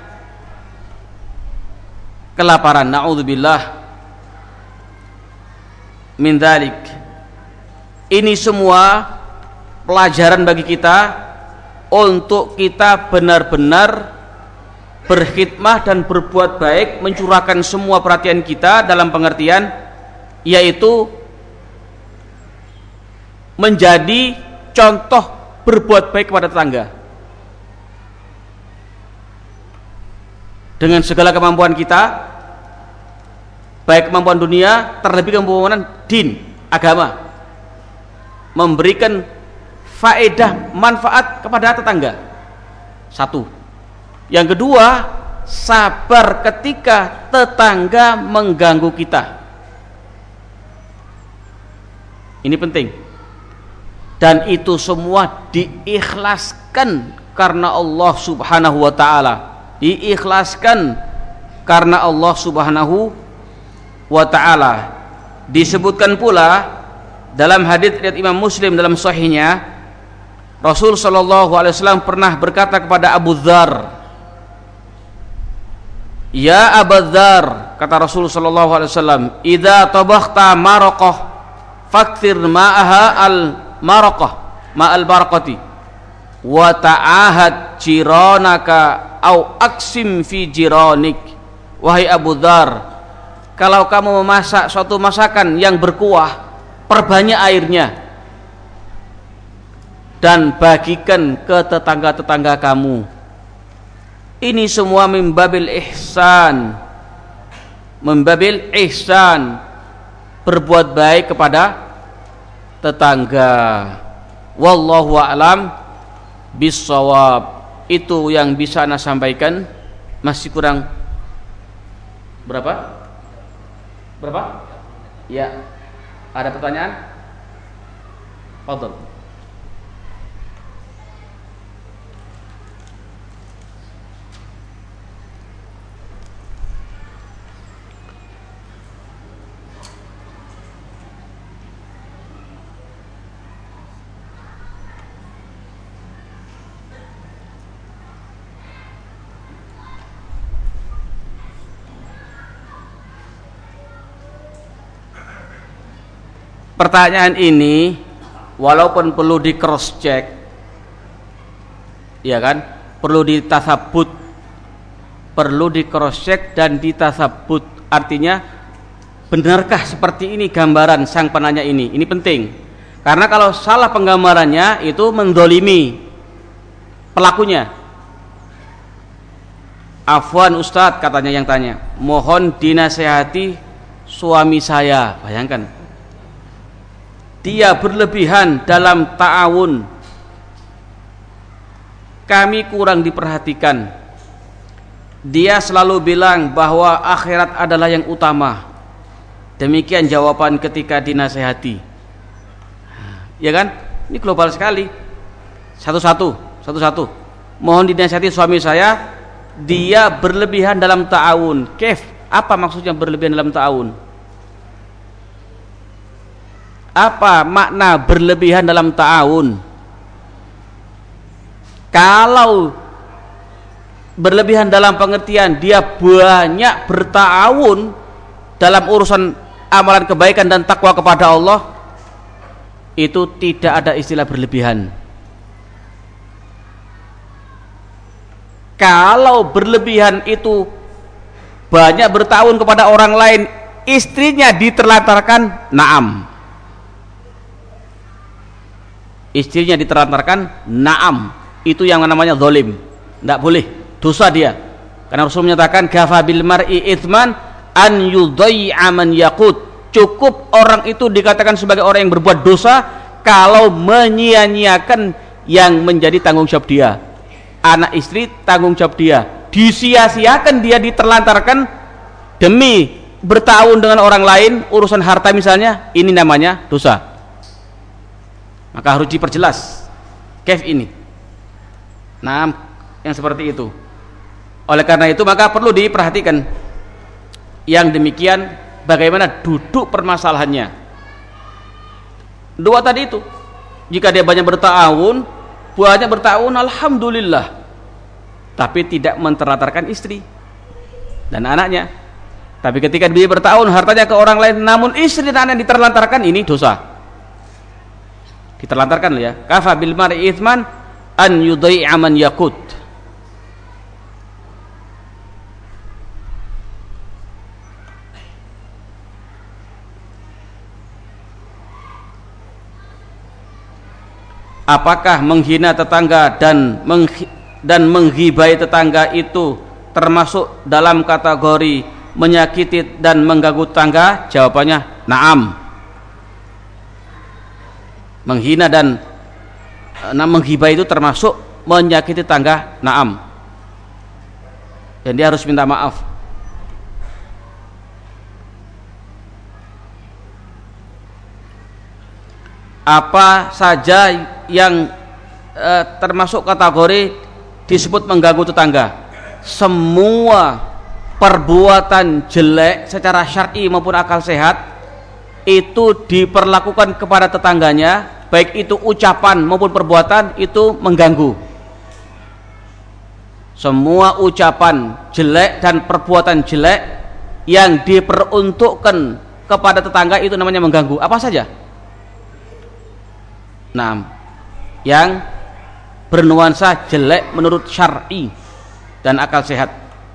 kelaparan. Na'udzubillah min dzalik. Ini semua pelajaran bagi kita untuk kita benar-benar berkhidmah dan berbuat baik, mencurahkan semua perhatian kita dalam pengertian yaitu menjadi contoh berbuat baik kepada tetangga. dengan segala kemampuan kita, baik kemampuan dunia, terlebih kemampuan din, agama, memberikan faedah, manfaat kepada tetangga. Satu. Yang kedua, sabar ketika tetangga mengganggu kita. Ini penting. Dan itu semua diikhlaskan karena Allah Subhanahu wa taala. Diikhlaskan karena Allah Subhanahu wa taala. Disebutkan pula dalam hadits riwayat Imam Muslim dalam sahihnya, Rasul sallallahu alaihi wasallam pernah berkata kepada Abu Dzar, "Ya Abu Dzar," kata Rasul sallallahu alaihi wasallam, "idza tabakhta maraqah fakthir ma'aha al-maraqah ma'al barakati wa ta'ahad jiranaka au aksim fi jiranik." Wahai Abu Dzar, kalau kamu memasak suatu masakan yang berkuah, perbanyak airnya dan bagikan ke tetangga-tetangga kamu. Ini semua membabil ihsan, membabil ihsan, berbuat baik kepada tetangga. Wallahu a'lam bissawab. Itu yang bisa ana sampaikan. Masih kurang berapa? Berapa? Ya. Ada pertanyaan? Fadhil. Pertanyaan ini walaupun perlu di cross check, ya kan, perlu ditasabut, perlu di cross check dan ditasabut. Artinya, benarkah seperti ini gambaran sang penanya ini? Ini penting, karena kalau salah penggambarannya itu mendolimi pelakunya. Afwan Ustadz, katanya yang tanya, mohon dinasehati suami saya. Bayangkan, dia berlebihan dalam ta'awun, kami kurang diperhatikan. Dia selalu bilang bahwa akhirat adalah yang utama. Demikian jawaban ketika dinasehati. Ya kan? Ini global sekali. Satu-satu, satu-satu. Mohon dinasehati suami saya, dia berlebihan dalam ta'awun. Kef, apa maksudnya berlebihan dalam ta'awun? Apa makna berlebihan dalam ta'awun? Kalau berlebihan dalam pengertian dia banyak berta'awun dalam urusan amalan kebaikan dan takwa kepada Allah, itu tidak ada istilah berlebihan. Kalau berlebihan itu banyak berta'awun kepada orang lain, istrinya diterlantarkan, na'am. Istrinya diterlantarkan, naam, itu yang namanya zalim, tidak boleh, dosa dia. Karena Rasul menyatakan, kafa bil mar'i itsman an yudhai'a man yaqut. Cukup orang itu dikatakan sebagai orang yang berbuat dosa kalau menyia-nyiakan yang menjadi tanggung jawab dia. Anak istri tanggung jawab dia, disia-siakan dia, diterlantarkan demi bertahun dengan orang lain, urusan harta misalnya, ini namanya dosa. Maka harus diperjelas kef ini. Nah, yang seperti itu. Oleh karena itu maka perlu diperhatikan yang demikian, bagaimana duduk permasalahannya. Dua tadi itu, jika dia banyak berta'awun, banyak berta'awun, alhamdulillah, tapi tidak menterlantarkan istri dan anaknya. Tapi ketika dia berta'awun hartanya ke orang lain, namun istri dan anak diterlantarkan, ini dosa. Diterlantarkan ya. Kafa bil mar'i itsman an yudhai'a man yaqut. Apakah menghina tetangga dan menghi dan menghibai tetangga itu termasuk dalam kategori menyakiti dan mengganggu tetangga? Jawabannya na'am. Menghina dan nah, menghibah itu termasuk menyakiti tetangga? Na'am. Dan dia harus minta maaf. Apa saja yang eh, termasuk kategori disebut mengganggu tetangga? Semua perbuatan jelek secara syar'i maupun akal sehat itu diperlakukan kepada tetangganya, baik itu ucapan maupun perbuatan, itu mengganggu. Semua ucapan jelek dan perbuatan jelek yang diperuntukkan kepada tetangga itu namanya mengganggu. Apa saja? Nah, yang bernuansa jelek menurut syar'i dan akal sehat.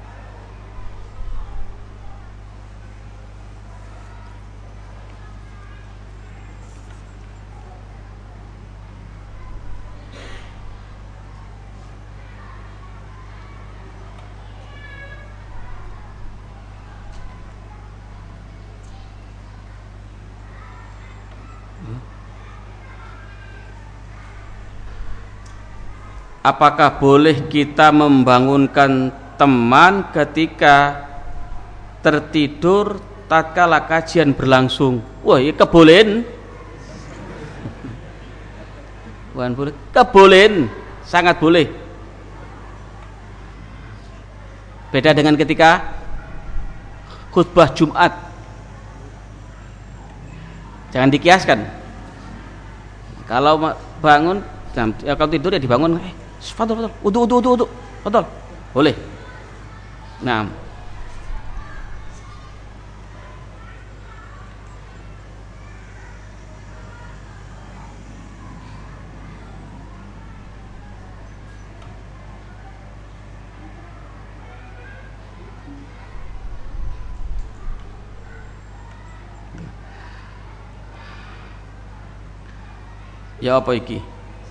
Apakah boleh kita membangunkan teman ketika tertidur tatkala kajian berlangsung? Wah, ya kebolehan. Bukan boleh, kebolehan, sangat boleh. Beda dengan ketika khutbah Jumat. Jangan dikiaskan. Kalau bangun, ya kalau tidur ya dibangun. Eh, Fadol, fadol, udu, udu, udu, udu, fadol, boleh. Nah, ya apa iki?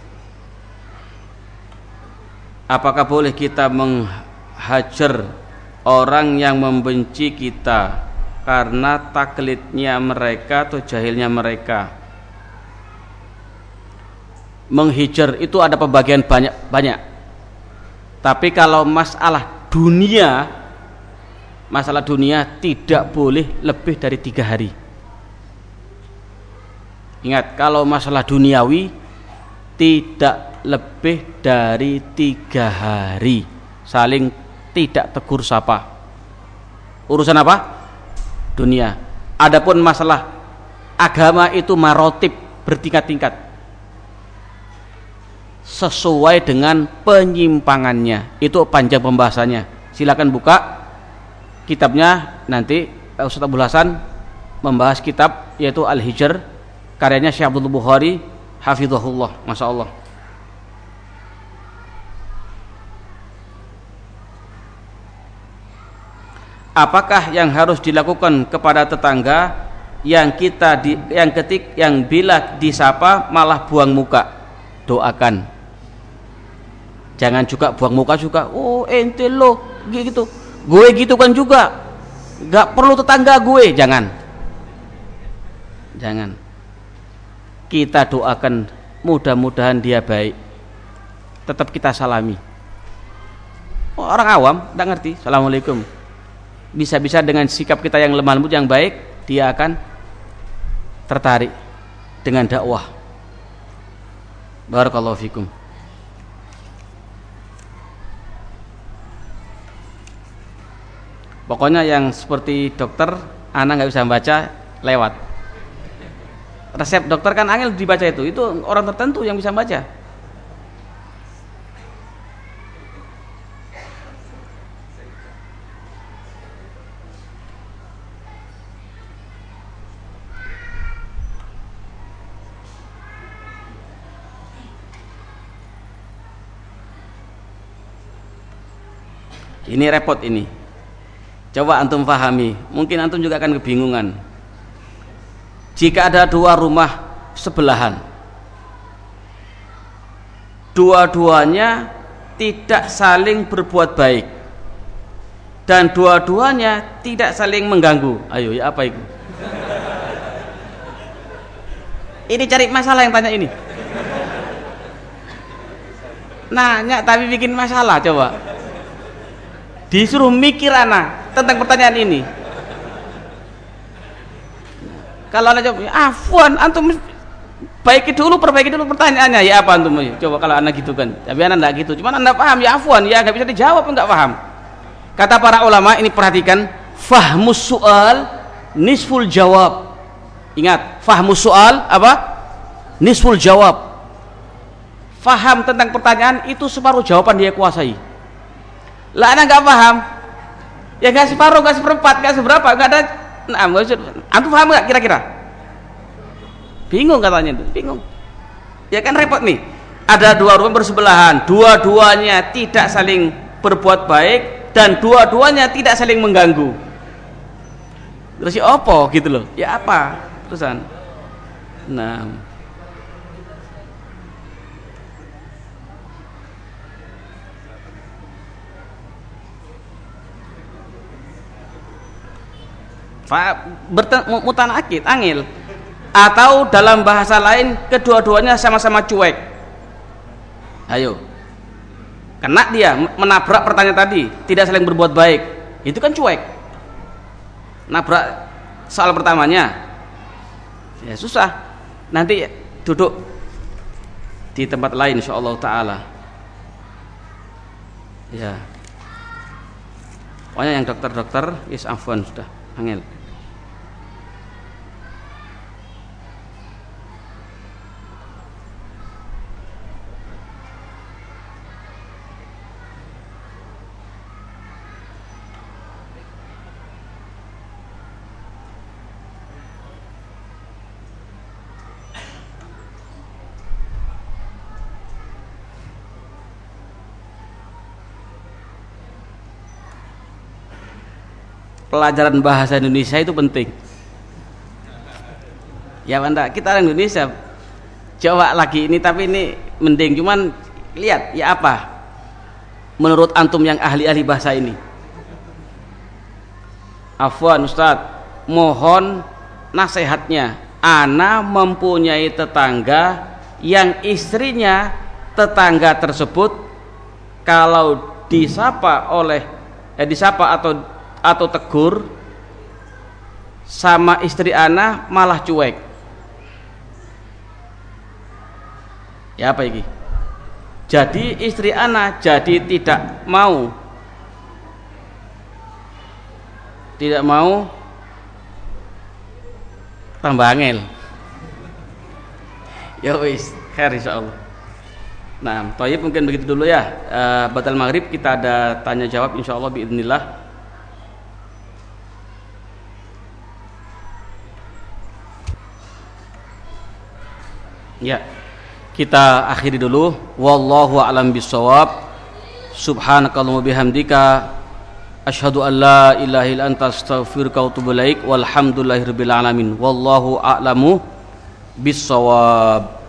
Apakah boleh kita menghajar orang yang membenci kita karena taklidnya mereka atau jahilnya mereka? Menghijar itu ada pembagian banyak-banyak. Tapi kalau masalah dunia, masalah dunia tidak boleh lebih dari tiga hari. Ingat, kalau masalah duniawi tidak lebih dari tiga hari, saling tidak tegur sapa. Urusan apa? Dunia. Adapun masalah agama itu marotib, bertingkat-tingkat, sesuai dengan penyimpangannya. Itu panjang pembahasannya. Silakan buka kitabnya, nanti Ustaz Abdul Hasan membahas kitab yaitu Al-Hijr, karyanya Syekh Abdul Bukhari hafizahullah, masya Allah. Apakah yang harus dilakukan kepada tetangga yang kita di, yang ketik yang bila disapa malah buang muka? Doakan. Jangan juga buang muka juga. Oh ente lo gitu, gue gitu kan juga. Gak perlu tetangga gue. Jangan. Jangan. Kita doakan, mudah-mudahan dia baik. Tetap kita salami. Oh, orang awam tidak ngerti. Assalamualaikum. Bisa-bisa dengan sikap kita yang lemah lembut yang baik, dia akan tertarik dengan dakwah. Barakallahu fikum. Pokoknya yang seperti dokter, anak nggak bisa baca, lewat. Resep dokter kan angel dibaca itu, itu orang tertentu yang bisa baca. Ini repot ini. Coba antum pahami, mungkin antum juga akan kebingungan. Jika ada dua rumah sebelahan, dua-duanya tidak saling berbuat baik, dan dua-duanya tidak saling mengganggu. Ayo ya apa itu? Ini cari masalah yang tanya ini. Nanya tapi bikin masalah coba. Disuruh mikir anak tentang pertanyaan ini. Kalau anak jawab, afwan antum baiki dulu, perbaiki dulu pertanyaannya. Ya apa antum? Coba kalau anak gitu kan. Tapi anak enggak gitu. Cuman anda paham ya afwan, ya enggak bisa dijawab enggak paham. Kata para ulama ini perhatikan, fahmus soal nisful jawab. Ingat, fahmus soal apa? Nisful jawab. Faham tentang pertanyaan itu separuh jawaban dia kuasai. Lah anak enggak paham. Ya enggak separuh, enggak seperempat, enggak seberapa, enggak ada. Nah, antum paham enggak kira-kira? Bingung katanya itu, bingung. Ya kan repot nih. Ada dua rumah bersebelahan, dua-duanya tidak saling berbuat baik dan dua-duanya tidak saling mengganggu. Terus ya apa gitu loh? Ya apa? Terusan. Nah, mutanakid, angil. Atau dalam bahasa lain kedua-duanya sama-sama cuek. Ayo, kena dia menabrak pertanyaan tadi, tidak saling berbuat baik, itu kan cuek. Nabrak soal pertamanya, ya susah. Nanti duduk di tempat lain insyaallah taala. Ya, pokoknya yang dokter-dokter, is afwan sudah, angel. Pelajaran bahasa Indonesia itu penting. Ya Anda, kita orang Indonesia coba lagi ini, tapi ini mending. Cuman lihat ya apa menurut antum yang ahli-ahli bahasa ini. Afwan Ustadz, mohon nasihatnya. Ana mempunyai tetangga yang istrinya tetangga tersebut kalau disapa oleh eh disapa atau atau tegur sama istri ana malah cuek. Ya apa ini? Jadi istri ana jadi tidak mau tidak mau tambah angel. Ya wis, khair insyaallah. Nah, thayyib mungkin begitu dulu ya. Uh, batal maghrib kita ada tanya jawab insyaallah biidznillah. Ya, kita akhiri dulu. Wallahu a'lam bishawab. Subhanakallahumma bihamdika asyhadu an la ilaha illa anta astaghfiruka wa atubu ilaik. Walhamdulillahirabbil alamin. Wallahu a'lamu bishawab.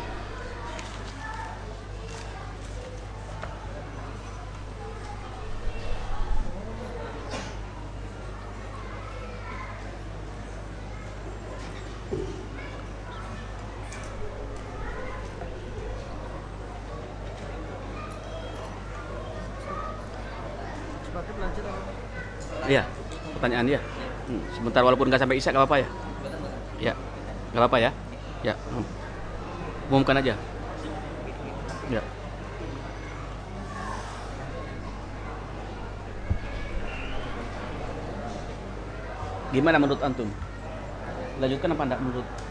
Iya, pertanyaan dia. Hmm, sebentar walaupun nggak sampai isya nggak apa-apa ya. Ya, nggak apa-apa ya. Ya, umumkan aja. Ya. Gimana menurut antum? Lanjutkan apa enggak menurut?